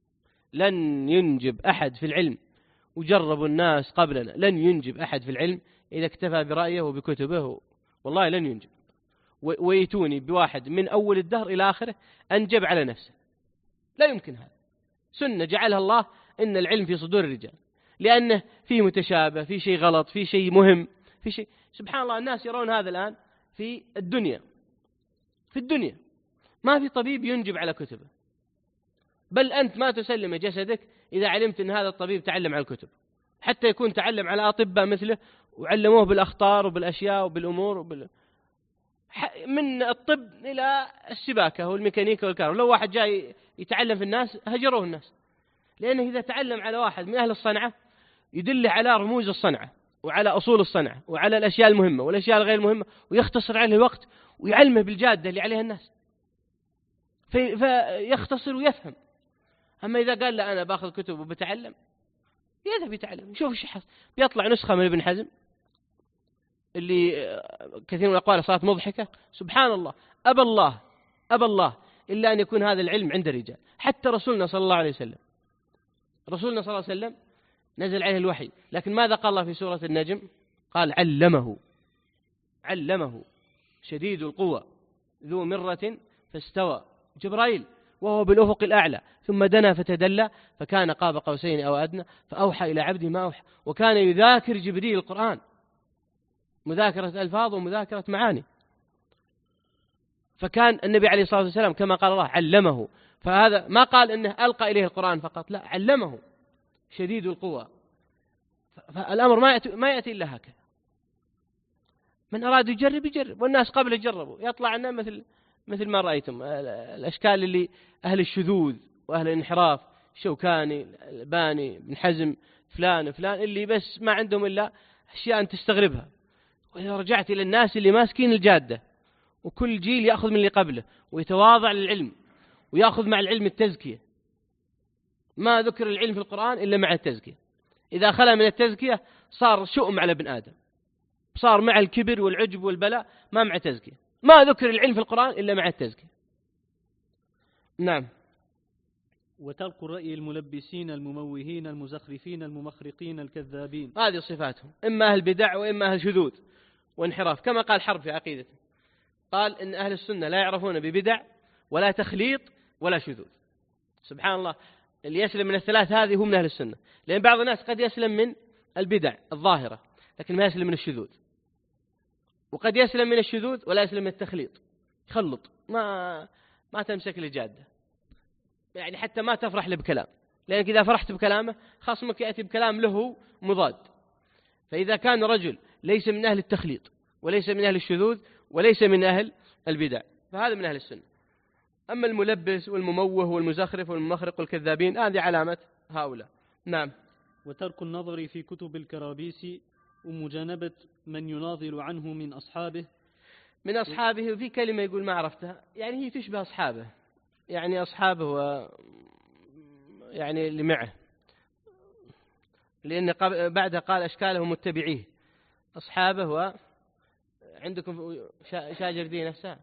لن ينجب أحد في العلم، وجربوا الناس قبلنا، لن ينجب أحد في العلم إذا اكتفى برأيه وبكتبه، والله لن ينجب. ويتوني بواحد من أول الدهر إلى آخره أنجب على نفسه، لا يمكن. هذا سنة جعلها الله، إن العلم في صدور الرجال، لأنه فيه متشابه، فيه شيء غلط، فيه شيء مهم، فيه شيء سبحان الله. الناس يرون هذا الآن في الدنيا في الدنيا ما في طبيب ينجب على كتبه، بل أنت ما تسلم جسدك إذا علمت أن هذا الطبيب تعلم على الكتب، حتى يكون تعلم على أطباء مثله وعلموه بالأخطار وبالأشياء وبالأمور وبال... من الطب إلى السباكة والميكانيكا والكهرباء. لو واحد جاي يتعلم في الناس هجروه الناس، لأنه إذا تعلم على واحد من أهل الصنعة يدل على رموز الصنعة وعلى أصول الصنعة وعلى الأشياء المهمة والأشياء الغير مهمة، ويختصر عليه الوقت ويعلمه بالجادة اللي عليها الناس، في فيختصر ويفهم. أما إذا قال لا أنا باخذ كتب وبتعلم، يذهب يتعلم يشوف ايش حصل، بيطلع نسخة من ابن حزم اللي كثير من الأقوال صارت مضحكة. سبحان الله، أبى الله أبى الله إلا أن يكون هذا العلم عند الرجال. حتى رسولنا صلى الله عليه وسلم رسولنا صلى الله عليه وسلم نزل عليه الوحي، لكن ماذا قال الله في سورة النجم؟ قال علمه علمه شديد القوى ذو مرة فاستوى. جبرائيل وهو بالأفق الأعلى ثم دنا فتدلى فكان قاب قوسين أو أدنى فأوحى إلى عبده ما أوحى. وكان يذاكر جبريل القرآن مذاكرة ألفاظ ومذاكرة معاني. فكان النبي عليه الصلاة والسلام كما قال الله علمه، فهذا ما قال إنه ألقى إليه القرآن فقط، لا، علمه شديد القوى. فالأمر ما يأتي, ما يأتي إلا هكذا. من أراد يجرب يجرب، والناس قبل يجربوا يطلع عنا مثل مثل ما رأيتم الأشكال اللي أهل الشذوذ وأهل الانحراف، شوكاني، الباني، ابن حزم، فلان فلان، اللي بس ما عندهم إلا أشياء أن تستغربها. وإذا رجعت إلى الناس اللي ماسكين الجادة، وكل جيل يأخذ من اللي قبله ويتواضع للعلم ويأخذ مع العلم التزكية. ما ذكر العلم في القرآن إلا مع التزكية. إذا خلا من التزكية صار شؤم على ابن آدم، صار مع الكبر والعجب والبلاء، ما مع تزكية. ما ذكر العلم في القرآن إلا مع التزكية. نعم. وترك الرأي الملبسين المموهين المزخرفين الممخرقين الكذابين، هذه صفاتهم، إما أهل بدع وإما أهل شذوذ وانحراف. كما قال حرب في عقيدته، قال إن أهل السنة لا يعرفون ببدع ولا تخليط ولا شذوذ. سبحان الله، اللي يسلم من الثلاث هذه هو من أهل السنة. لأن بعض الناس قد يسلم من البدع الظاهرة لكن ما يسلم من الشذوذ، وقد يسلم من الشذوذ ولا يسلم من التخليط، يخلط، ما ما تمسك الجادة، يعني حتى ما تفرح له بكلام، لأنك إذا فرحت بكلامه خصمك يأتي بكلام له مضاد. فإذا كان رجل ليس من أهل التخليط وليس من أهل الشذوذ وليس من أهل البدع فهذا من أهل السنة. أما الملبس والمموه والمزخرف والمخرق والكذابين هذه علامة هؤلاء. نعم. وترك النظر في كتب الكرابيس ومجانبة من يناظر عنه من أصحابه من أصحابه. وفي كلمة يقول ما عرفتها، يعني هي تشبه أصحابه، يعني أصحابه و يعني اللي معه، لأن بعدها قال أشكاله متبعيه. أصحابه و عندكم شاجر دي نفسها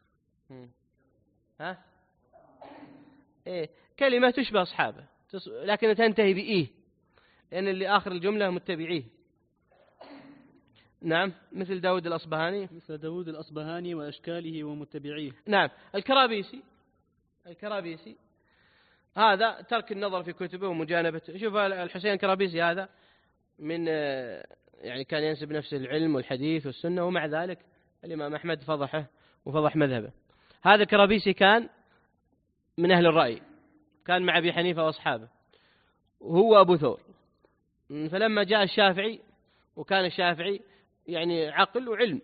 ها إيه كلمة تشبه أصحابه لكن تنتهي بإيه، لأن اللي آخر الجملة متبعيه. نعم. مثل داود الأصبهاني مثل داود الأصبهاني وأشكاله ومتبعيه. نعم. الكرابيسي الكرابيسي هذا ترك النظر في كتبه ومجانبته. شوف الحسين الكرابيسي هذا من يعني كان ينسب نفسه العلم والحديث والسنة، ومع ذلك الإمام أحمد فضحه وفضح مذهبه. هذا الكرابيسي كان من أهل الرأي، كان مع أبي حنيفة وأصحابه، وهو أبو ثور. فلما جاء الشافعي، وكان الشافعي يعني عقل وعلم،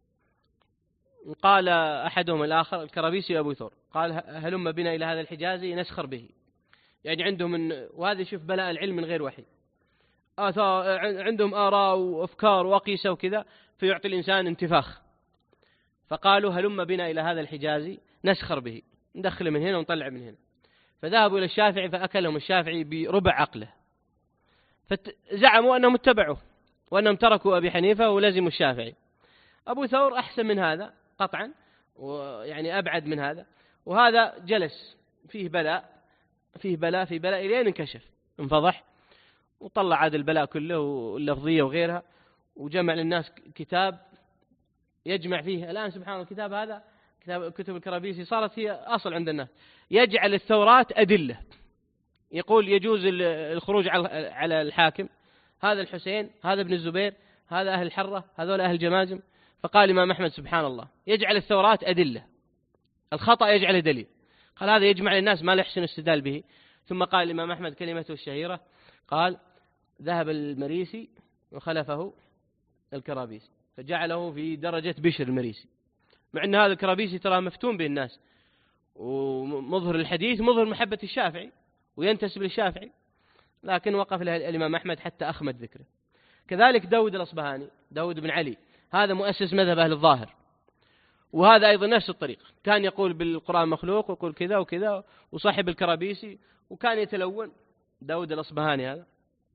قال أحدهم الآخر الكرابيسي أبو ثور، قال هلم بنا إلى هذا الحجاز نسخر به. يعني عندهم من وهذا يشوف بلاء العلم من غير وحي، آثار عندهم آراء وأفكار وأقيسة وكذا، فيعطي الإنسان انتفاخ. فقالوا هلم بنا إلى هذا الحجاز نسخر به، ندخل من هنا ونطلع من هنا. فذهبوا إلى الشافعي فأكلهم الشافعي بربع عقله، فزعموا أنهم اتبعوا وأنهم تركوا أبي حنيفة ولزموا الشافعي. أبو ثور أحسن من هذا قطعا، ويعني أبعد من هذا، وهذا جلس فيه بلاء فيه بلاء في بلاء إلين انكشف انفضح، وطلع عاد البلاء كله واللفظية وغيرها، وجمع للناس كتاب يجمع فيه. الآن سبحان الله الكتاب هذا كتاب كتب الكرابيسي صارت هي أصل عند الناس. يجعل الثورات أدلة، يقول يجوز الخروج على الحاكم، هذا الحسين، هذا ابن الزبير، هذا أهل الحرة، هذول أهل جماجم. فقال الإمام أحمد سبحان الله يجعل الثورات أدلة، الخطأ يجعله دليل. قال هذا يجمع للناس ما لا يحسن استدلال به. ثم قال الإمام أحمد كلمته الشهيرة، قال ذهب المريسي وخلفه الكرابيسي، فجعله في درجة بشر المريسي، مع أن هذا الكرابيسي ترى مفتون بين الناس ومظهر الحديث مظهر محبة الشافعي وينتسب للشافعي، لكن وقف له الإمام أحمد حتى أخمد ذكره. كذلك داود الأصبهاني، داود بن علي، هذا مؤسس مذهب أهل الظاهر، وهذا أيضا نفس الطريقة، كان يقول بالقرآن مخلوق ويقول كذا وكذا، وصاحب الكرابيسي، وكان يتلون داود الأصبهاني هذا.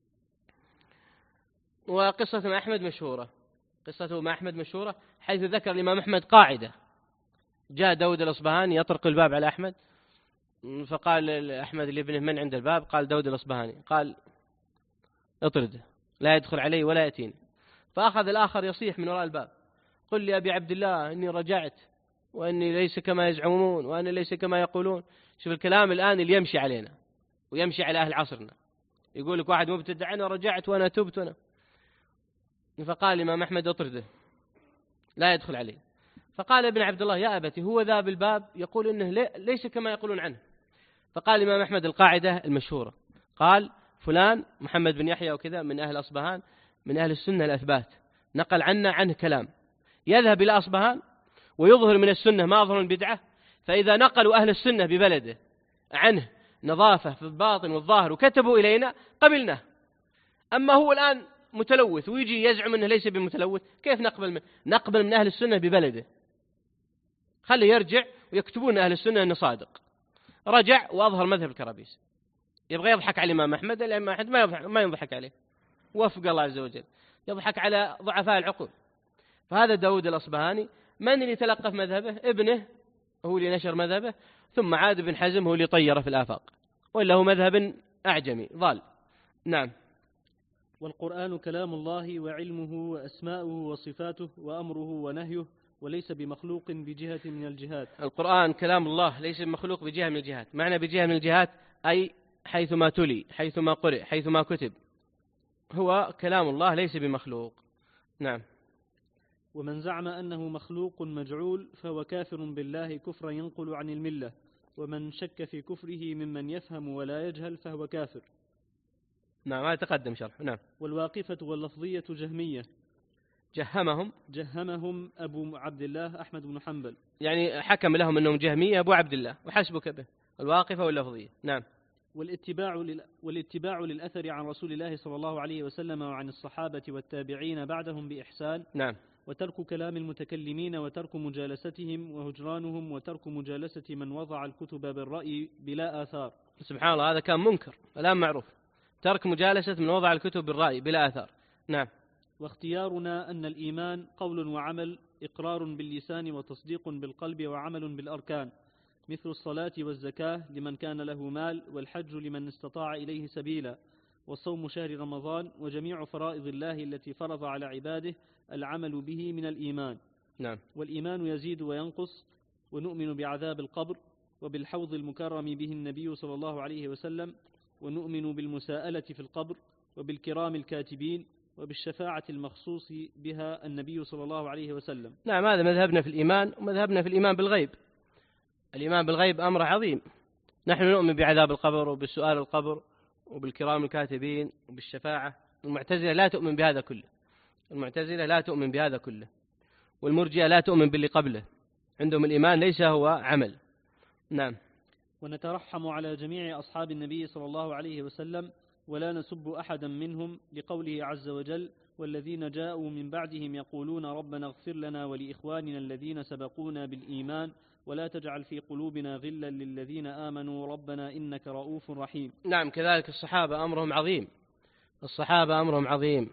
وقصة مع أحمد مشهورة، قصته مع أحمد مشهورة، حيث ذكر الإمام أحمد قاعدة. جاء داود الأصبهاني يطرق الباب على أحمد، فقال أحمد لابنه من عند الباب؟ قال داود الأصبهاني. قال اطرده، لا يدخل علي ولا يأتيني. فأخذ الآخر يصيح من وراء الباب: قل لي أبي عبد الله إني رجعت، وإني ليس كما يزعمون، وأنا ليس كما يقولون. شوف الكلام الآن اللي يمشي علينا ويمشي على أهل عصرنا، يقول لك واحد مبتدع أنا رجعت وأنا تبت وأنا. فقال الإمام أحمد اطرده، لا يدخل عليه. فقال ابن عبد الله: يا أبتي هو ذا بالباب يقول إنه ليس كما يقولون عنه. فقال الإمام أحمد القاعدة المشهورة، قال فلان محمد بن يحيى وكذا من أهل أصبهان من أهل السنة الأثبات، نقل عنا عنه كلام، يذهب إلى أصبهان ويظهر من السنة ما أظهر البدعة، فإذا نقلوا أهل السنة ببلده عنه نظافة في الباطن والظاهر وكتبوا إلينا قبلناه. أما هو الآن متلوث ويجي يزعم أنه ليس بمتلوث، كيف نقبل منه؟ نقبل من أهل السنة ببلده، خليه يرجع ويكتبون أهل السنة أنه صادق. رجع وأظهر مذهب الكرابيس، يبغى يضحك على الإمام أحمد، الإمام أحمد ما يضحك, ما يضحك عليه، وفق الله عز وجل، يضحك على ضعفاء العقول. فهذا داود الأصبهاني، من اللي تلقف مذهبه؟ ابنه هو اللي نشر مذهبه، ثم عاد بن حزم هو اللي طيره في الآفاق، وإلا هو مذهب أعجمي ضال. نعم. والقرآن كلام الله وعلمه وأسماؤه وصفاته وأمره ونهيه، وليس بمخلوق بجهة من الجهات. القرآن كلام الله ليس بمخلوق بجهة من الجهات. معنى بجهة من الجهات أي حيثما تلي، حيثما قرئ، حيثما كتب، هو كلام الله ليس بمخلوق. نعم. ومن زعم أنه مخلوق مجعول فهو كافر بالله كفرا ينقل عن الملة، ومن شك في كفره ممن يفهم ولا يجهل فهو كافر. نعم، هذا تقدم شرح. نعم. والواقفة واللفظية جهمية، جهمهم جهمهم أبو عبد الله أحمد بن حنبل، يعني حكم لهم أنهم جهمية أبو عبد الله، وحسبك به. الواقفة واللفظية. نعم. والاتباع, لل... والاتباع للأثر عن رسول الله صلى الله عليه وسلم وعن الصحابة والتابعين بعدهم بإحسان. نعم. وترك كلام المتكلمين وترك مجالستهم وهجرانهم وترك مجالسة من وضع الكتب بالرأي بلا آثار. سبحان الله، هذا كان منكر، الآن معروف. ترك مجالسة من وضع الكتب بالرأي بلا آثار. نعم. واختيارنا أن الإيمان قول وعمل، إقرار باللسان وتصديق بالقلب وعمل بالأركان، مثل الصلاة والزكاة لمن كان له مال، والحج لمن استطاع إليه سبيلا، وصوم شهر رمضان، وجميع فرائض الله التي فرض على عباده العمل به من الإيمان. نعم. والإيمان يزيد وينقص. ونؤمن بعذاب القبر، وبالحوض المكرم به النبي صلى الله عليه وسلم، ونؤمن بالمساءلة في القبر، وبالكرام الكاتبين، وبالشفاعة المخصوص بها النبي صلى الله عليه وسلم. نعم، هذا مذهبنا في الإيمان، ومذهبنا في الإيمان بالغيب. الإيمان بالغيب أمر عظيم. نحن نؤمن بعذاب القبر وبالسؤال القبر وبالكرام الكاتبين وبالشفاعة. المعتزلة لا تؤمن بهذا كله، المعتزلة لا تؤمن بهذا كله، والمرجئة لا تؤمن باللي قبله، عندهم الإيمان ليس هو عمل. نعم. ونترحم على جميع أصحاب النبي صلى الله عليه وسلم، ولا نسب أحدا منهم، لقوله عز وجل: والذين جاءوا من بعدهم يقولون ربنا اغفر لنا ولإخواننا الذين سبقونا بالإيمان ولا تجعل في قلوبنا غلا للذين آمنوا ربنا إنك رؤوف رحيم. نعم، كذلك الصحابة أمرهم عظيم، الصحابة أمرهم عظيم.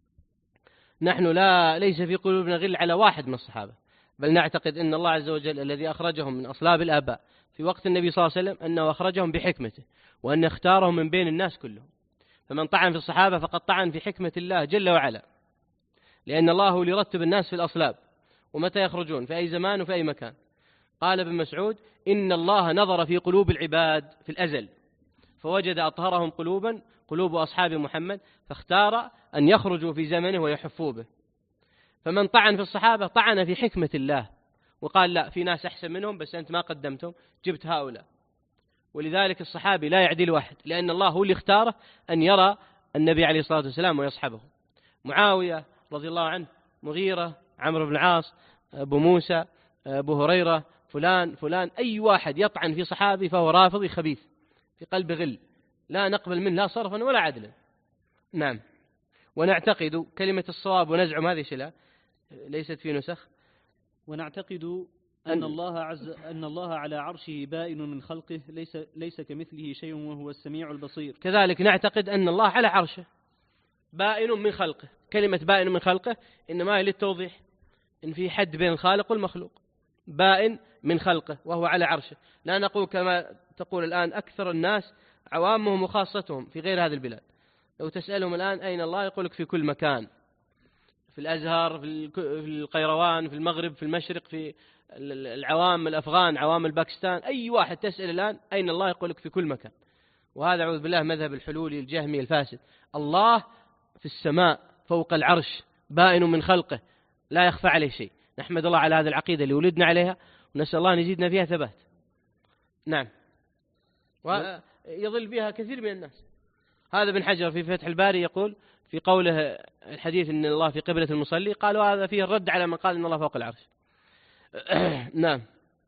نحن لا ليس في قلوبنا غل على واحد من الصحابة، بل نعتقد أن الله عز وجل الذي أخرجهم من أصلاب الآباء في وقت النبي صلى الله عليه وسلم أنه أخرجهم بحكمته، وأن اختارهم من بين الناس كلهم. فمن طعن في الصحابة فقد طعن في حكمة الله جل وعلا، لأن الله هو اللي يرتب الناس في الأصلاب ومتى يخرجون في أي زمان وفي أي مكان. قال ابن مسعود: إن الله نظر في قلوب العباد في الأزل فوجد أطهرهم قلوبا قلوب أصحاب محمد، فاختار أن يخرجوا في زمنه ويحفوا به. فمن طعن في الصحابة طعن في حكمة الله، وقال لا، في ناس أحسن منهم بس أنت ما قدمتهم، جبت هؤلاء. ولذلك الصحابي لا يعدل واحد، لأن الله هو اللي اختاره أن يرى النبي عليه الصلاة والسلام ويصحبه. معاوية رضي الله عنه، مغيرة، عمرو بن العاص، أبو موسى، أبو هريرة، فلان فلان، أي واحد يطعن في صحابي فهو رافضي خبيث في قلب غل، لا نقبل منه لا صرفا ولا عدلا. نعم. ونعتقد كلمة الصواب ونزعم هذه شلة ليست في نسخ. ونعتقد أن الله عز أن الله على عرشه بائن من خلقه ليس ليس كمثله شيء وهو السميع البصير. كذلك نعتقد أن الله على عرشه بائن من خلقه. كلمة بائن من خلقه إنما هي للتوضيح إن في حد بين الخالق والمخلوق. بائن من خلقه وهو على عرشه، لا نقول كما تقول الآن أكثر الناس عوامهم وخاصتهم في غير هذه البلاد، لو تسألهم الآن أين الله يقولك في كل مكان، في الأزهر، في القيروان، في المغرب، في المشرق، في العوام الأفغان، عوام الباكستان، أي واحد تسأل الآن أين الله يقولك في كل مكان. وهذا أعوذ بالله مذهب الحلولي الجهمي الفاسد. الله في السماء فوق العرش بائن من خلقه لا يخفى عليه شيء. نحمد الله على هذه العقيدة اللي ولدنا عليها، ونسأل الله أن يزيدنا فيها ثبات. نعم، ويضل بها كثير من الناس. هذا ابن حجر في فتح الباري يقول في قوله الحديث إن الله في قبلة المصلي، قالوا هذا فيه الرد على من قال إن الله فوق العرش. نعم.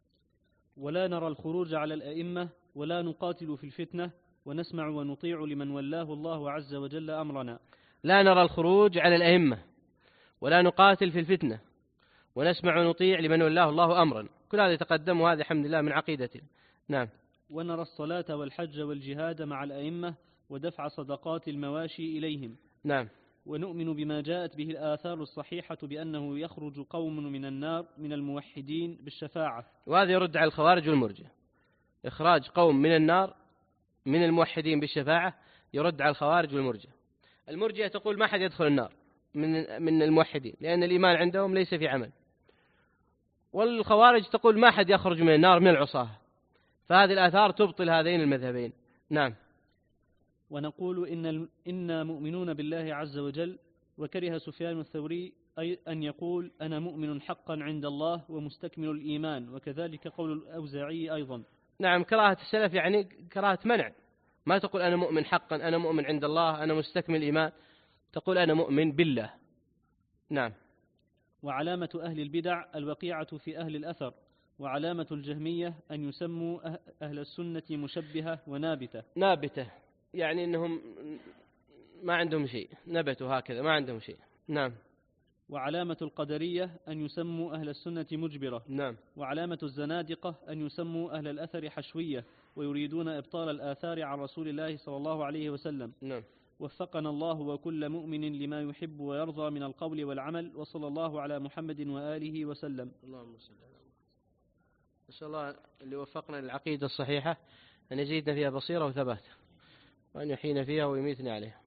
ولا نرى الخروج على الأئمة ولا نقاتل في الفتنة ونسمع ونطيع لمن ولاه الله عز وجل أمرنا. لا نرى الخروج على الأئمة ولا نقاتل في الفتنة ونسمع ونطيع لمن ولاه الله أمرا. كل هذا يتقدم، وهذا الحمد لله من عقيدتنا. نعم. ونرى الصلاة والحج والجهاد مع الأئمة ودفع صدقات المواشي إليهم. نعم. ونؤمن بما جاءت به الآثار الصحيحة بأنه يخرج قوم من النار من الموحدين بالشفاعة. وهذا يرد على الخوارج والمرجئة. إخراج قوم من النار من الموحدين بالشفاعة يرد على الخوارج والمرجئة. المرجئة تقول ما حد يدخل النار من من الموحدين لأن الإيمان عندهم ليس في عمل، والخوارج تقول ما حد يخرج من النار من العصاة. فهذه الآثار تبطل هذين المذهبين. نعم. ونقول إن إنا مؤمنون بالله عز وجل. وكره سفيان الثوري أي أن يقول أنا مؤمن حقا عند الله ومستكمل الإيمان، وكذلك قول الأوزاعي أيضا. نعم، كراهة السلف يعني كراهة منع. ما تقول أنا مؤمن حقا، أنا مؤمن عند الله، أنا مستكمل الإيمان، تقول أنا مؤمن بالله. نعم. وعلامة أهل البدع الوقيعة في أهل الأثر، وعلامة الجهمية أن يسموا أهل السنة مشبهة ونابتة. نابتة يعني أنهم ما عندهم شيء، نبتوا هكذا ما عندهم شيء. نعم. وعلامة القدرية أن يسموا أهل السنة مجبرة. نعم. وعلامة الزنادقة أن يسموا أهل الأثر حشوية، ويريدون إبطال الآثار عن رسول الله صلى الله عليه وسلم. نعم. وفقنا الله وكل مؤمن لما يحب ويرضى من القول والعمل، وصلى الله على محمد وآله وسلم. اللهم صل على محمد. نسأل الله اللي وفقنا للعقيدة الصحيحة أن يزيدنا فيها بصيرة وثبات، وأن يحيينا فيها ويميتنا عليها.